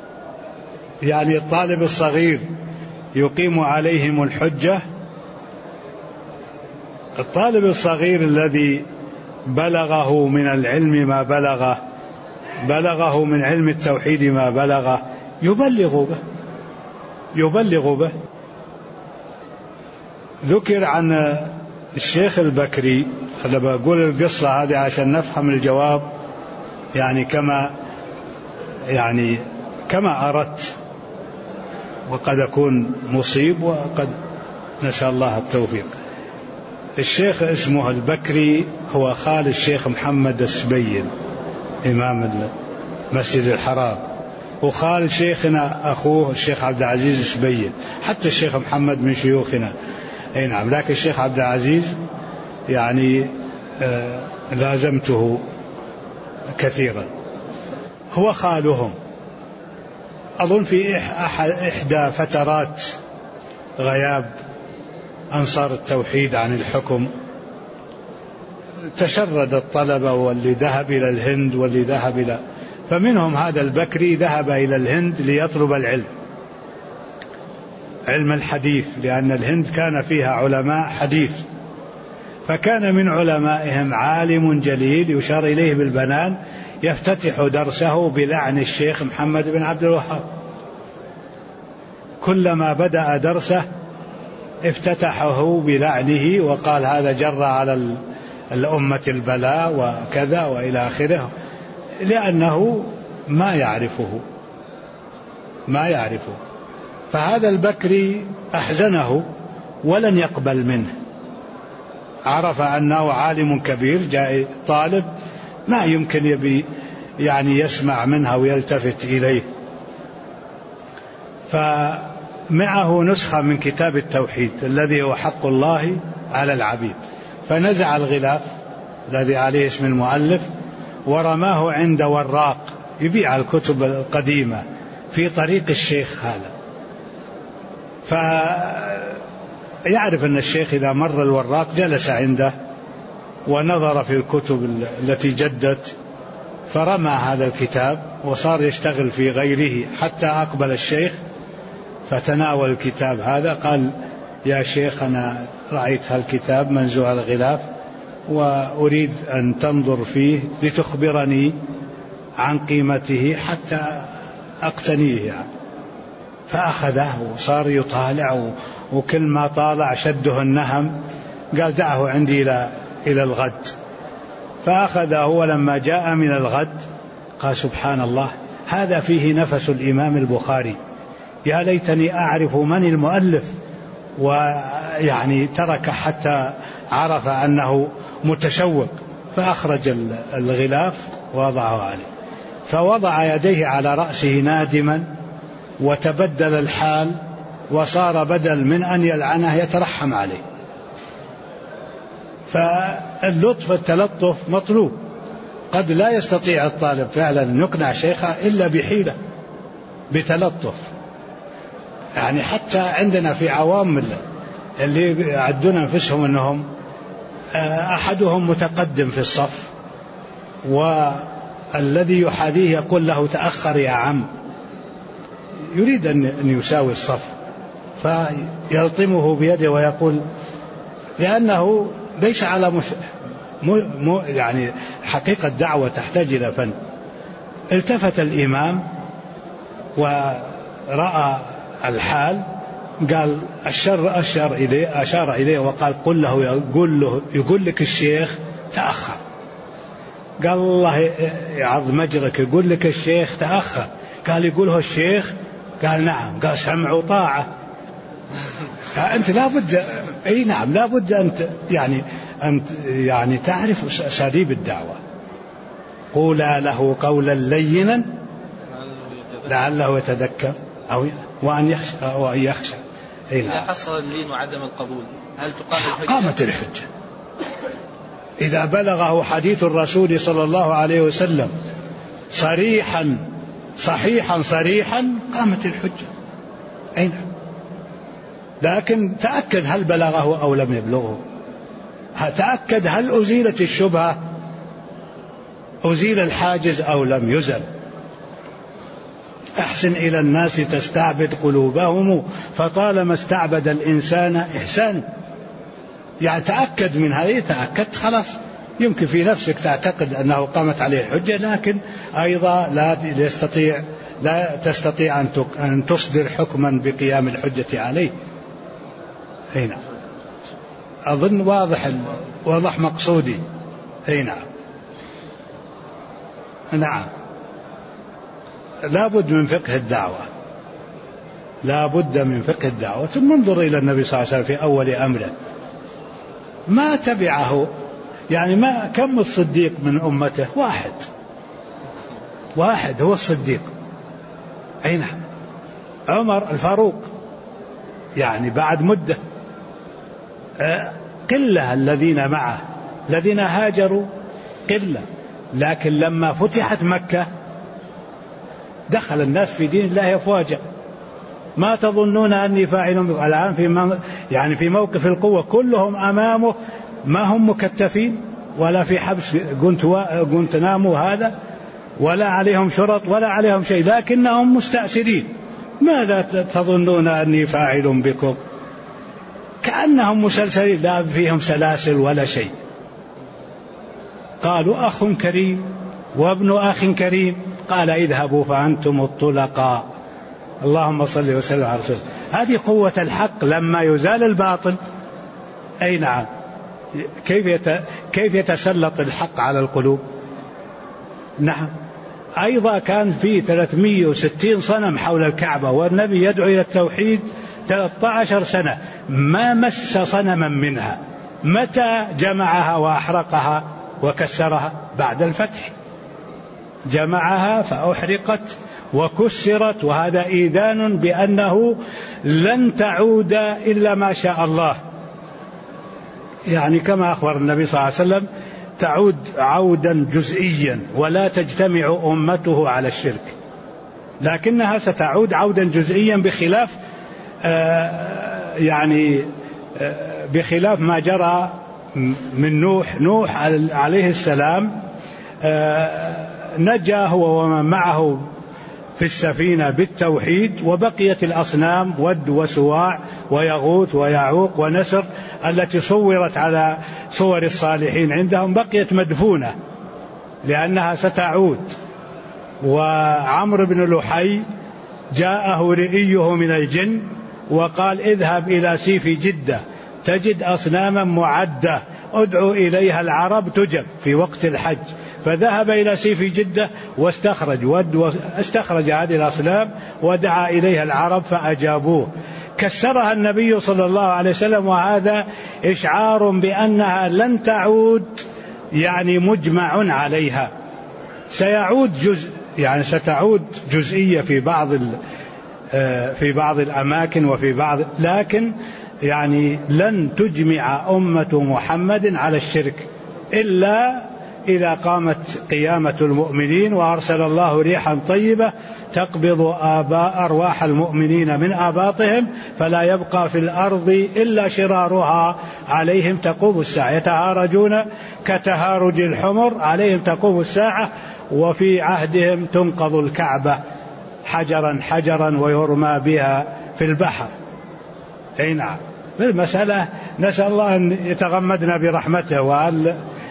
يعني الطالب الصغير يقيم عليهم الحجة؟ الطالب الصغير الذي بلغه من العلم ما بلغه من علم التوحيد ما بلغه يبلغ به. ذكر عن الشيخ البكري، أنا بقول القصة هذه عشان نفهم الجواب يعني كما أردت، وقد أكون مصيب وقد نسأل الله التوفيق. الشيخ اسمه البكري، هو خال الشيخ محمد السبيل إمام المسجد الحرام، وخال شيخنا أخوه الشيخ عبد العزيز السبيل، حتى الشيخ محمد من شيوخنا. أي نعم، لكن الشيخ عبد العزيز يعني لازمته كثيرا، هو خالهم. أظن في إحدى فترات غياب أنصار التوحيد عن الحكم تشرد الطلبة، واللي ذهب إلى الهند واللي ذهب فمنهم هذا البكري ذهب إلى الهند ليطلب علم الحديث، لأن الهند كان فيها علماء حديث، فكان من علمائهم عالم جليل يشار إليه بالبنان يفتتح درسه بلعن الشيخ محمد بن عبد الوهاب. كلما بدأ درسه افتتحه بلعنه وقال هذا جر على الأمة البلاء وكذا وإلى آخره، لأنه ما يعرفه. فهذا البكري أحزنه ولن يقبل منه، عرف أنه عالم كبير، جاء طالب ما يمكن يبي يعني يسمع منها ويلتفت إليه. فمعه نسخة من كتاب التوحيد الذي هو حق الله على العبيد، فنزع الغلاف الذي عليه اسم المؤلف ورماه عند وراق يبيع الكتب القديمة في طريق الشيخ هذا. فيعرف أن الشيخ إذا مر الوراق جلس عنده ونظر في الكتب التي جدت، فرمى هذا الكتاب وصار يشتغل في غيره حتى أقبل الشيخ فتناول الكتاب هذا. قال يا شيخ أنا رأيت هالكتاب منزوع الغلاف وأريد أن تنظر فيه لتخبرني عن قيمته حتى أقتنيه يعني. فأخذه وصار يطالع، وكل ما طالع شده النهم، قال دعه عندي إلى الغد. فأخذه، ولما جاء من الغد قال سبحان الله هذا فيه نفس الإمام البخاري، يا ليتني أعرف من المؤلف. ويعني ترك حتى عرف أنه متشوق، فأخرج الغلاف ووضعه عليه، فوضع يديه على رأسه نادما، وتبدل الحال وصار بدل من أن يلعنه يترحم عليه. فاللطف التلطف مطلوب. قد لا يستطيع الطالب فعلا أن يقنع شيخه إلا بحيلة، بتلطف. يعني حتى عندنا في عوام اللي يعدون أنفسهم أنهم أحدهم متقدم في الصف والذي يحاذيه يقول له تأخر يا عم، يريد أن يساوي الصف، فيلطمه بيده ويقول، لأنه ليس على يعني حقيقة دعوة تحتاج إلى فن. التفت الإمام ورأى الحال، قال أشار إليه وقال قل له يقول لك الشيخ تأخر. قال الله يعظم أجرك، يقول لك الشيخ تأخر. قال يقوله الشيخ؟ قال نعم. قال سمع وطاعة. أنت لابد نعم لابد أنت يعني تعرف أساليب الدعوة. قولا له قولا لينا لعله يتذكر وأن يخشى. إذا حصل اللين وعدم القبول هل تقام الحجة؟ قامت الحجة. إذا بلغه حديث الرسول صلى الله عليه وسلم صريحا صحيحا صريحا قامت الحجة. أين؟ لكن تأكد هل بلغه أو لم يبلغه، تأكد هل أزيلت الشبهة، أزيل الحاجز أو لم يزل. أحسن إلى الناس تستعبد قلوبهم، فطالما استعبد الإنسان إحسان. يعني تأكد من هذه، تأكدت خلاص. يمكن في نفسك تعتقد أنه قامت عليه الحجة، لكن أيضا لا تستطيع أن تصدر حكما بقيام الحجة عليه. هنا أظن واضح مقصودي. هنا نعم لا بد من فقه الدعوة، لا بد من فقه الدعوة. ثم انظر إلى النبي صلى الله عليه وسلم في أول أمره ما تبعه، يعني ما كم الصديق من أمته؟ واحد هو الصديق. أين عمر الفاروق؟ يعني بعد مدة قلة الذين معه، الذين هاجروا قلة، لكن لما فتحت مكة دخل الناس في دين الله أفواجا. ما تظنون أني فاعل الآن في موقف القوة كلهم أمامه، ما هم مكتفين ولا في حبس غوانتنامو هذا، ولا عليهم شرط ولا عليهم شيء، لكنهم مستأسرين. ماذا تظنون أني فاعل بكم؟ كأنهم مسلسلين لا فيهم سلاسل ولا شيء. قالوا أخ كريم وابن أخ كريم. قال اذهبوا فأنتم الطلقاء. اللهم صل وسلم على رسول. هذه قوة الحق لما يزال الباطل. أي نعم. كيف يتسلط الحق على القلوب. نعم. أيضا كان في 360 صنم حول الكعبة والنبي يدعو إلى التوحيد 13 سنة ما مس صنما منها. متى جمعها وأحرقها وكسرها؟ بعد الفتح جمعها فأحرقت وكسرت، وهذا إيذان بأنه لن تعود إلا ما شاء الله، يعني كما أخبر النبي صلى الله عليه وسلم تعود عودا جزئيا ولا تجتمع أمته على الشرك، لكنها ستعود عودا جزئيا بخلاف ما جرى من نوح عليه السلام. نجا هو ومن معه في السفينة بالتوحيد، وبقيت الأصنام ود وسواع ويغوث ويعوق ونسر التي صورت على صور الصالحين عندهم بقيت مدفونة لأنها ستعود. وعمرو بن لحي جاءه رئيه من الجن وقال اذهب إلى سيف جدة تجد أصناما معدة ادعو إليها العرب تجب في وقت الحج. فذهب إلى سيف جدة واستخرج هذه الأصنام ودعا إليها العرب فأجابوه. كسرها النبي صلى الله عليه وسلم، وهذا إشعار بأنها لن تعود، يعني مجمع عليها. سيعود ستعود جزئية في بعض الأماكن وفي بعض، لكن يعني لن تجمع أمة محمد على الشرك إلا إذا قامت قيامة المؤمنين وأرسل الله ريحا طيبة تقبض أرواح المؤمنين من آباطهم فلا يبقى في الأرض إلا شرارها عليهم تقوم الساعة. يتهارجون كتهارج الحمر عليهم تقوم الساعة، وفي عهدهم تنقض الكعبة حجرا حجرا ويرمى بها في البحر. أي نعم. المسألة نسأل الله أن يتغمدنا برحمته وأن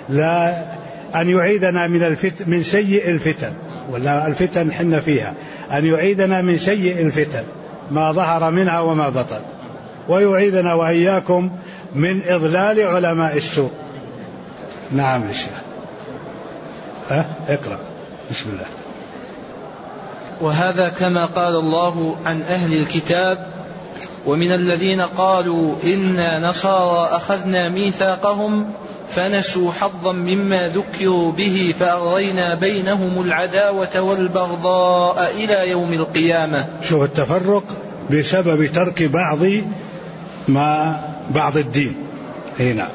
يعيدنا من سيء الفتن، ولا الفتن حنا فيها، أن يعيدنا من سيء الفتن ما ظهر منها وما بطن، ويعيدنا وإياكم من إضلال علماء السوء. نعم الشيخ. اقرأ. بسم الله. وهذا كما قال الله عن أهل الكتاب: ومن الذين قالوا إنا نصارى أخذنا ميثاقهم فنسوا حظا مما ذكروا به فأغرينا بينهم العداوة والبغضاء إلى يوم القيامة. شوف التفرق بسبب ترك بعض الدين هنا.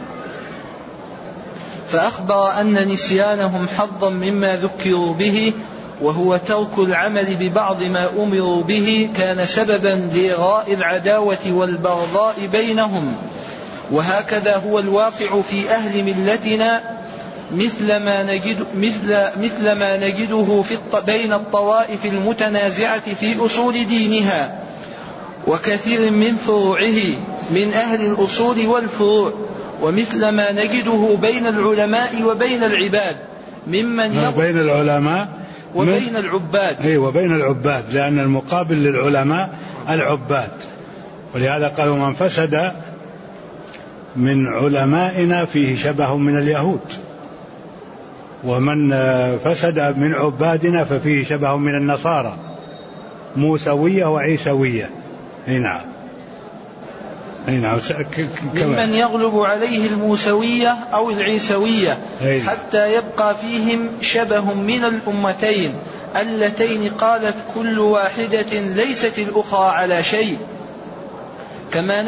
فأخبر أن نسيانهم حظا مما ذكروا به وهو ترك العمل ببعض ما أمروا به كان سببا لإغراء العداوة والبغضاء بينهم. وهكذا هو الواقع في أهل ملتنا مثل ما نجده بين الطوائف المتنازعة في أصول دينها وكثير من فروعه من أهل الأصول والفروع، ومثل ما نجده بين العلماء وبين العباد ممن بين العلماء وبين العباد. وبين العباد، لأن المقابل للعلماء العباد. ولهذا قالوا من فسد من علمائنا فيه شبه من اليهود، ومن فسد من عبادنا ففيه شبه من النصارى، موسوية وعيسوية. نعم. ممن يغلب عليه الموسوية أو العيسوية حتى يبقى فيهم شبه من الأمتين اللتين قالت كل واحدة ليست الأخرى على شيء. كما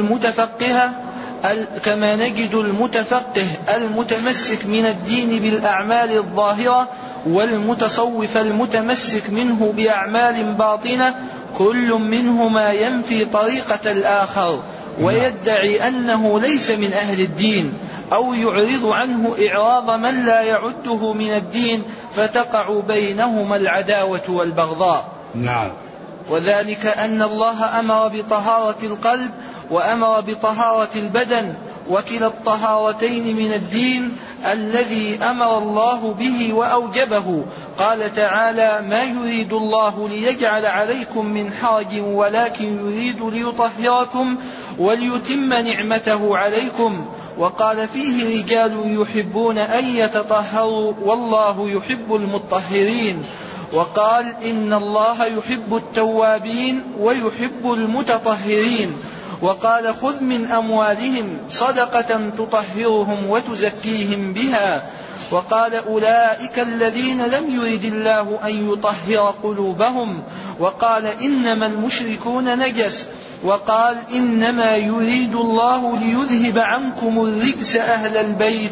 نجد المتفقه المتمسك من الدين بالأعمال الظاهرة والمتصوف المتمسك منه بأعمال باطنة، كل منهما ينفي طريقة الآخر ويدعي أنه ليس من أهل الدين أو يعرض عنه إعراض من لا يعده من الدين، فتقع بينهما العداوة والبغضاء. نعم. وذلك أن الله أمر بطهارة القلب وأمر بطهارة البدن، وكلا الطهارتين من الدين الذي أمر الله به وأوجبه. قال تعالى: ما يريد الله ليجعل عليكم من حرج ولكن يريد ليطهركم وليتم نعمته عليكم. وقال فيه: رجال يحبون أن يتطهروا والله يحب المطهرين. وقال: إن الله يحب التوابين ويحب المتطهرين. وقال: خذ من أموالهم صدقة تطهرهم وتزكيهم بها. وقال: أولئك الذين لم يرد الله أن يطهر قلوبهم. وقال: إنما المشركون نجس. وقال: إنما يريد الله ليذهب عنكم الرجس أهل البيت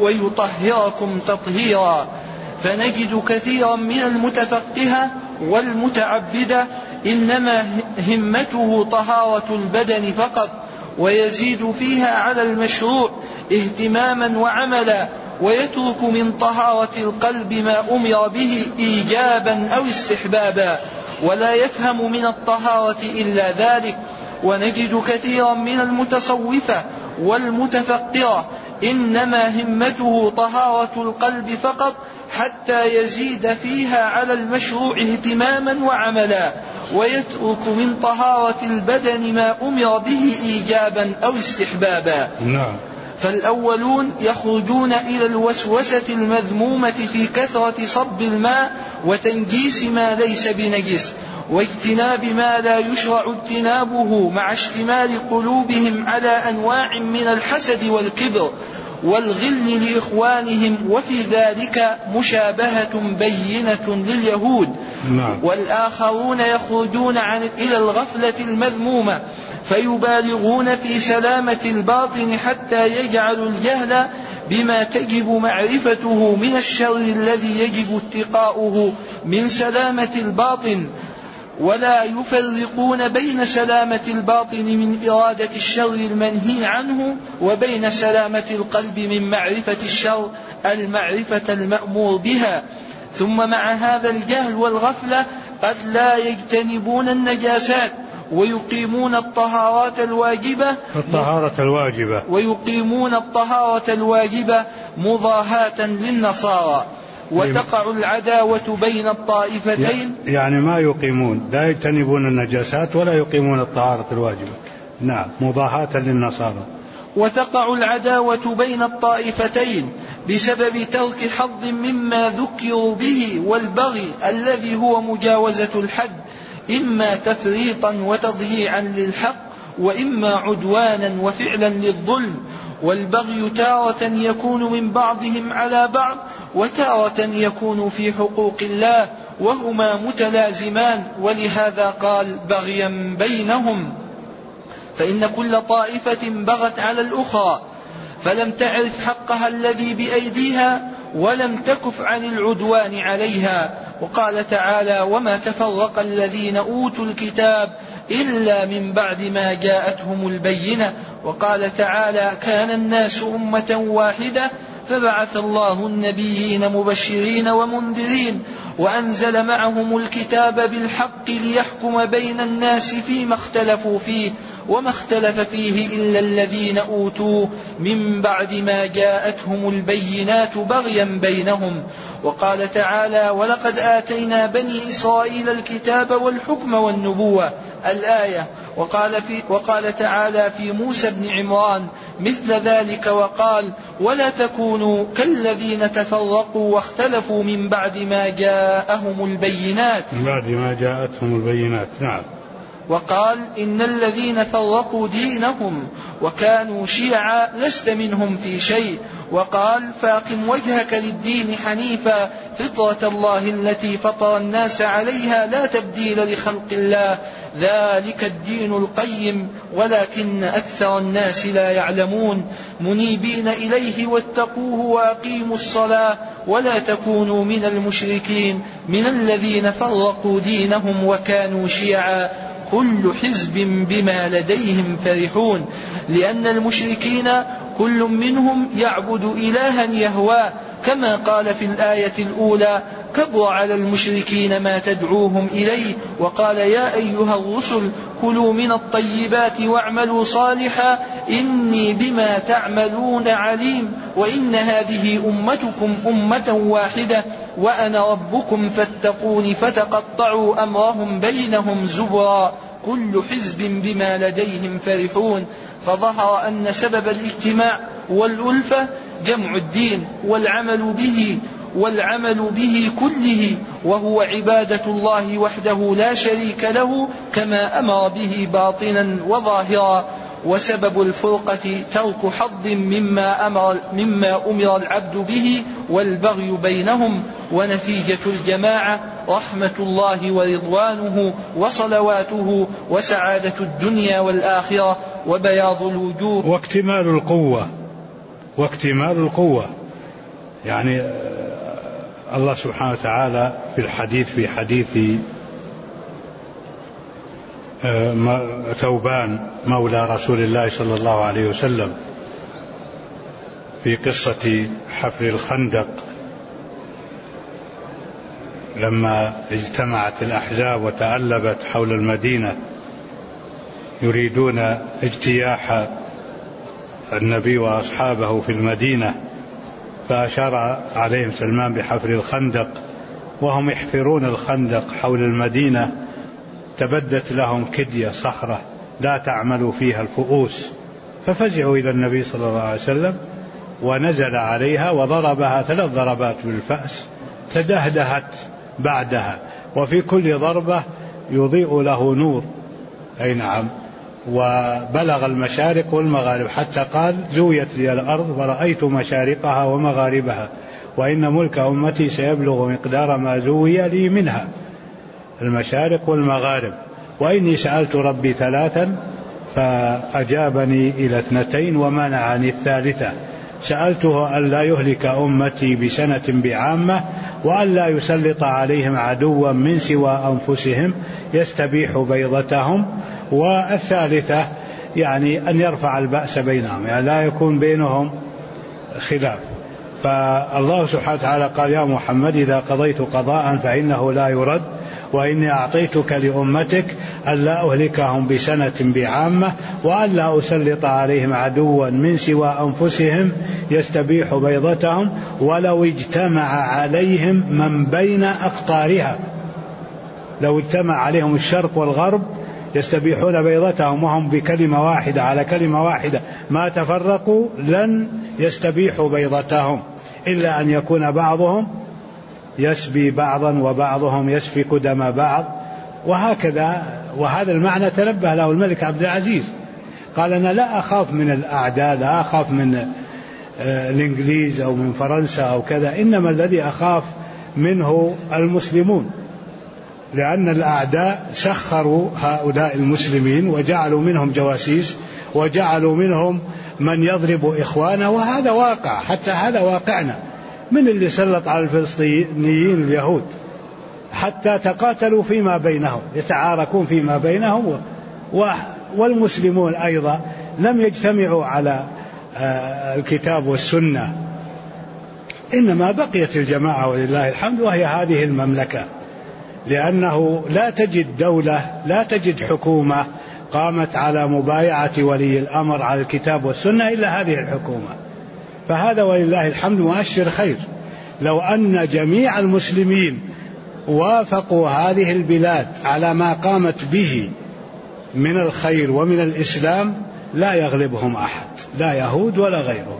ويطهركم تطهيرا. فنجد كثيرا من المتفقهة والمتعبدة إنما همته طهارة البدن فقط، ويزيد فيها على المشروع اهتماما وعملا، ويترك من طهارة القلب ما أمر به إيجابا أو استحبابا، ولا يفهم من الطهارة إلا ذلك. ونجد كثيرا من المتصوفة والمتفقرة إنما همته طهارة القلب فقط، حتى يزيد فيها على المشروع اهتماما وعملا، ويترك من طهارة البدن ما أمر به إيجابا أو استحبابا. نعم. فالأولون يخرجون إلى الوسوسة المذمومة في كثرة صب الماء وتنجيس ما ليس بنجس، واجتناب ما لا يشرع اجتنابه، مع اشتمال قلوبهم على أنواع من الحسد والكبر والغل لإخوانهم، وفي ذلك مشابهة بينة لليهود. والآخرون يخرجون إلى الغفلة المذمومة فيبالغون في سلامة الباطن حتى يجعلوا الجهل بما تجب معرفته من الشر الذي يجب اتقاؤه من سلامة الباطن، ولا يفرقون بين سلامة الباطن من إرادة الشر المنهي عنه وبين سلامة القلب من معرفة الشر المعرفة المأمور بها. ثم مع هذا الجهل والغفلة قد لا يجتنبون النجاسات ويقيمون الطهارات الواجبة مضاهاة للنصارى، وتقع العداوة بين الطائفتين. يعني ما يقيمون، لا يجتنبون النجاسات ولا يقيمون الطهارة الواجبة. نعم، مضاهاة للنصارى. وتقع العداوة بين الطائفتين بسبب ترك حظ مما ذكروا به، والبغي الذي هو مجاوزة الحد، إما تفريطا وتضييعا للحق، وإما عدوانا وفعلا للظلم. والبغي تارة يكون من بعضهم على بعض، وتارة يكون في حقوق الله، وهما متلازمان، ولهذا قال: بغيا بينهم. فإن كل طائفة بغت على الأخرى فلم تعرف حقها الذي بأيديها، ولم تكف عن العدوان عليها. وقال تعالى: وما تفرق الذين أوتوا الكتاب إلا من بعد ما جاءتهم البينة. وقال تعالى: كان الناس أمة واحدة فبعث الله النبيين مبشرين ومنذرين وأنزل معهم الكتاب بالحق ليحكم بين الناس فيما اختلفوا فيه، وما اختلف فيه إلا الذين أوتوه من بعد ما جاءتهم البينات بغيا بينهم. وقال تعالى: ولقد آتينا بني إسرائيل الكتاب والحكم والنبوة، الآية. وقال تعالى في موسى بن عمران مثل ذلك، وقال: ولا تكونوا كالذين تفرقوا واختلفوا من بعد ما جاءهم البينات. نعم. وقال: إن الذين فرقوا دينهم وكانوا شيعا لست منهم في شيء. وقال: فأقم وجهك للدين حنيفا فطرة الله التي فطر الناس عليها لا تبديل لخلق الله ذلك الدين القيم ولكن أكثر الناس لا يعلمون. منيبين إليه واتقوه وأقيموا الصلاة ولا تكونوا من المشركين من الذين فرقوا دينهم وكانوا شيعا كل حزب بما لديهم فرحون. لأن المشركين كل منهم يعبد إلها يهواه، كما قال في الآية الأولى: كبر على المشركين ما تدعوهم إليه. وقال يا أيها الرسل كلوا من الطيبات واعملوا صالحا إني بما تعملون عليم وإن هذه أمتكم أمة واحدة وأنا ربكم فاتقون فتقطعوا أمرهم بينهم زبرا كل حزب بما لديهم فرحون. فظهر أن سبب الاجتماع والألفة جمع الدين والعمل به كله وهو عبادة الله وحده لا شريك له كما أمر به باطنا وظاهرا. وسبب الفرقة ترك حظ مما أمر العبد به والبغي بينهم. ونتيجة الجماعة رحمة الله ورضوانه وصلواته وسعادة الدنيا والآخرة وبياض الوجوه واكتمال القوة يعني الله سبحانه وتعالى في حديث ثوبان مولى رسول الله صلى الله عليه وسلم في قصة حفر الخندق لما اجتمعت الأحزاب وتألبت حول المدينة يريدون اجتياح النبي وأصحابه في المدينة، فأشار عليهم سلمان بحفر الخندق، وهم يحفرون الخندق حول المدينة تبدت لهم كدية صخرة لا تعمل فيها الفؤوس، ففزعوا إلى النبي صلى الله عليه وسلم ونزل عليها وضربها 3 ضربات بالفأس تدهدهت بعدها، وفي كل ضربة يضيء له نور، أي نعم، وبلغ المشارق والمغارب حتى قال زويت لي الأرض ورأيت مشارقها ومغاربها وإن ملك أمتي سيبلغ مقدار ما زوي لي منها، المشارق والمغارب. وإني سألت ربي 3 فأجابني إلى 2 ومنعني 3. سألته أن لا يهلك أمتي بسنة بعامة وأن لا يسلط عليهم عدوا من سوى أنفسهم يستبيح بيضتهم، والثالثة يعني أن يرفع البأس بينهم، يعني لا يكون بينهم خلاف. فالله سبحانه وتعالى قال يا محمد إذا قضيت قضاء فإنه لا يرد وإني أعطيتك لأمتك أن لا أهلكهم بسنة بعامة وأن لا أسلط عليهم عدوا من سوى أنفسهم يستبيح بيضتهم ولو اجتمع عليهم من بين أقطارها. لو اجتمع عليهم الشرق والغرب يستبيحون بيضتهم وهم بكلمة واحدة على كلمة واحدة ما تفرقوا لن يستبيحوا بيضتهم إلا أن يكون بعضهم يسبي بعضا وبعضهم يسفك دم بعض، وهكذا. وهذا المعنى تنبه له الملك عبد العزيز، قال أنا لا أخاف من الأعداء، لا أخاف من الإنجليز أو من فرنسا أو كذا، إنما الذي أخاف منه المسلمون، لأن الأعداء سخروا هؤلاء المسلمين وجعلوا منهم جواسيس وجعلوا منهم من يضرب إخوانه، وهذا واقع، حتى هذا واقعنا. من اللي سلط على الفلسطينيين اليهود حتى تقاتلوا فيما بينهم، يتعاركون فيما بينهم، والمسلمون أيضا لم يجتمعوا على الكتاب والسنة، إنما بقيت الجماعة ولله الحمد، وهي هذه المملكة، لأنه لا تجد دولة، لا تجد حكومة قامت على مبايعة ولي الأمر على الكتاب والسنة إلا هذه الحكومة. فهذا ولله الحمد مؤشر خير. لو أن جميع المسلمين وافقوا هذه البلاد على ما قامت به من الخير ومن الإسلام لا يغلبهم أحد، لا يهود ولا غيرهم.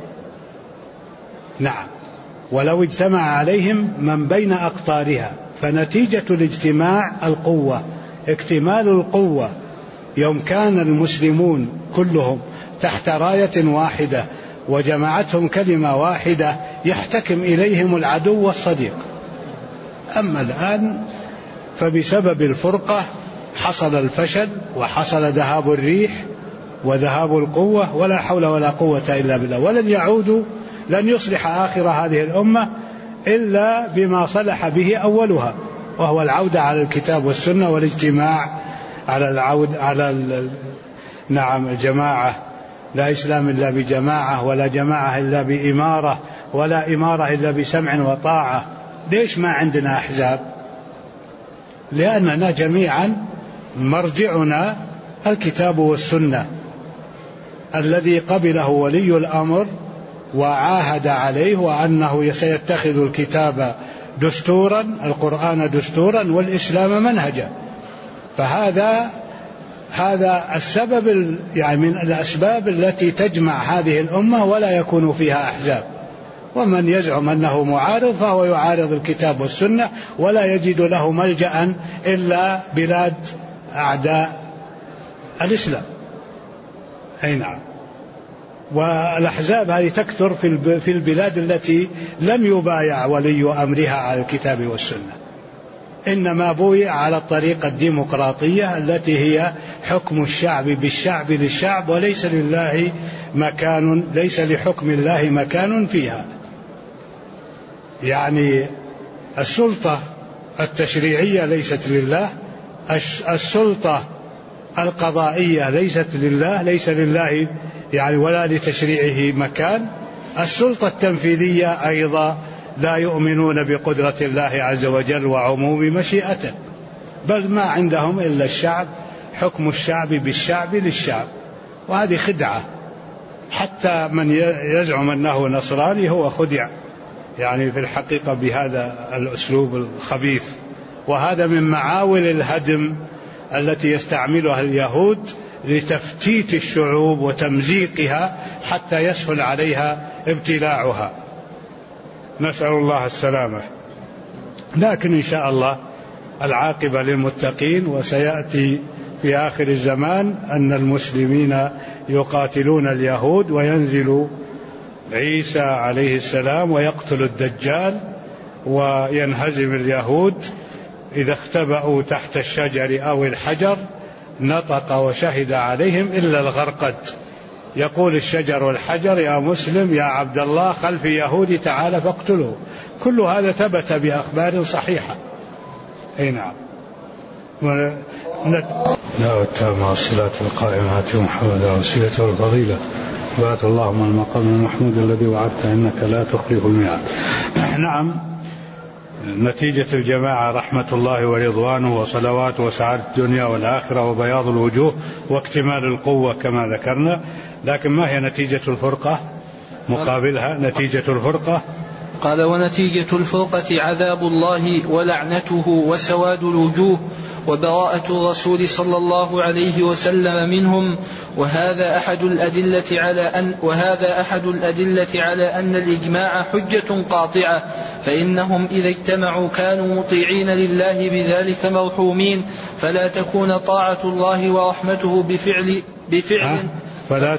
نعم، ولو اجتمع عليهم من بين أقطارها. فنتيجة الاجتماع القوة، اكتمال القوة. يوم كان المسلمون كلهم تحت راية واحدة وجمعتهم كلمة واحدة يحتكم إليهم العدو والصديق. أما الآن فبسبب الفرقة حصل الفشل وحصل ذهاب الريح وذهاب القوة، ولا حول ولا قوة إلا بالله. ولن يعودوا، لن يصلح آخر هذه الأمة إلا بما صلح به أولها، وهو العودة على الكتاب والسنة والاجتماع على نعم الجماعة. لا إسلام إلا بجماعة، ولا جماعة إلا بإمارة، ولا إمارة إلا بسمع وطاعة. ليش ما عندنا أحزاب؟ لأننا جميعا مرجعنا الكتاب والسنة الذي قبله ولي الأمر وعاهد عليه، وأنه سيتخذ الكتاب دستورا، القرآن دستورا، والإسلام منهجا. فهذا السبب، يعني من الأسباب التي تجمع هذه الأمة ولا يكون فيها أحزاب. ومن يزعم أنه معارض فهو يعارض الكتاب والسنة ولا يجد له ملجأ إلا بلاد أعداء الإسلام. أي نعم. والأحزاب هذه تكثر في البلاد التي لم يبايع ولي أمرها على الكتاب والسنة، إنما بويع على الطريقة الديمقراطية التي هي حكم الشعب بالشعب للشعب، وليس لله مكان، ليس لحكم الله مكان فيها. يعني السلطة التشريعية ليست لله، السلطة القضائية ليست لله، ليس لله يعني ولا لتشريعه مكان. السلطة التنفيذية أيضا لا يؤمنون بقدرة الله عز وجل وعموم مشيئته، بل ما عندهم إلا الشعب، حكم الشعب بالشعب للشعب. وهذه خدعة، حتى من يزعم أنه نصراني هو خدع يعني في الحقيقة بهذا الأسلوب الخبيث. وهذا من معاول الهدم التي يستعملها اليهود لتفتيت الشعوب وتمزيقها حتى يسهل عليها ابتلاعها. نسأل الله السلامة. لكن إن شاء الله العاقبة للمتقين، وسيأتي في آخر الزمان أن المسلمين يقاتلون اليهود، وينزل عيسى عليه السلام ويقتل الدجال، وينهزم اليهود. إذا اختبأوا تحت الشجر أو الحجر نطق وشهد عليهم إلا الغرقد. يقول الشجر والحجر يا مسلم يا عبد الله خلف يهودي تعال فاقتله. كل هذا ثبت بأخبار صحيحة. أي نعم. دعوة التامة والصلاة القائمة محمد وسيلته والفضيلة، بارك اللهم المقام المحمود الذي وعدت إنك لا تخلف الميعاد. نعم، نتيجة الجماعة رحمة الله ورضوانه وصلوات وسعادة الدنيا والآخرة وبياض الوجوه واكتمال القوة كما ذكرنا. لكن ما هي نتيجة الفرقة مقابلها؟ نتيجة الفرقة قال ونتيجة الفرقة عذاب الله ولعنته وسواد الوجوه وبراءة الرسول صلى الله عليه وسلم منهم. وهذا أحد الأدلة على أن الإجماع حجة قاطعة، فإنهم إذا اجتمعوا كانوا مطيعين لله بذلك مرحومين. فلا تكون طاعة الله ورحمته بفعل فلا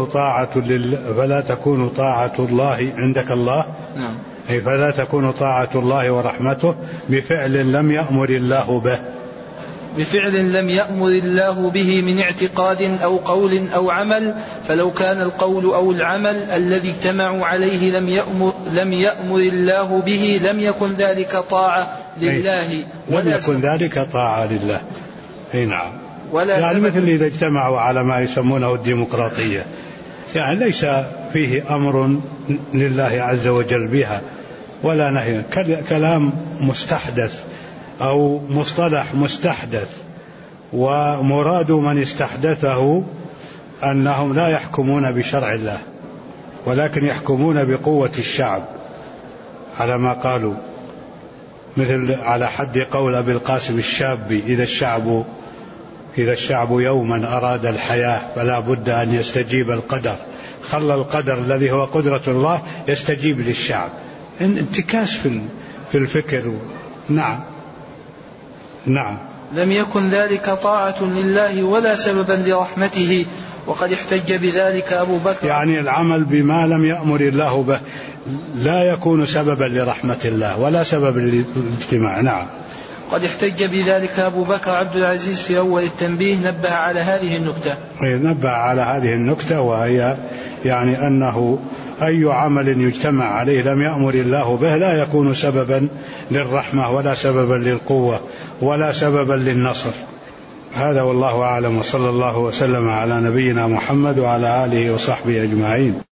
تكون طاعة الله عندك الله. نعم. أي فلا تكون طاعة الله ورحمته بفعل لم يأمر الله به، بفعل لم يأمر الله به من اعتقاد أو قول أو عمل. فلو كان القول أو العمل الذي اجتمعوا عليه لم يأمر الله به لم يكن ذلك طاعة لله، لم يكن ذلك طاعة لله. أي نعم. يعني مثل إذا اجتمعوا على ما يسمونه الديمقراطية، يعني ليس فيه أمر لله عز وجل بها ولا نهي، كلام مستحدث أو مصطلح مستحدث، ومراد من استحدثه أنهم لا يحكمون بشرع الله ولكن يحكمون بقوة الشعب على ما قالوا، مثل على حد قول أبي القاسم الشابي إذا الشعب يوما أراد الحياة فلا بد أن يستجيب القدر، خلى القدر الذي هو قدرة الله يستجيب للشعب. انتكاس في الفكر. نعم. لم يكن ذلك طاعة لله ولا سببا لرحمته. وقد احتج بذلك أبو بكر، يعني العمل بما لم يأمر الله به لا يكون سببا لرحمة الله ولا سببا للاجتماع. نعم. قد احتج بذلك أبو بكر عبد العزيز في أول التنبيه، نبه على هذه النكتة، وهي يعني أنه أي عمل يجتمع عليه لم يأمر الله به لا يكون سببا للرحمة ولا سببا للقوة ولا سببا للنصر. هذا والله أعلم، وصلى الله وسلم على نبينا محمد وعلى آله وصحبه أجمعين.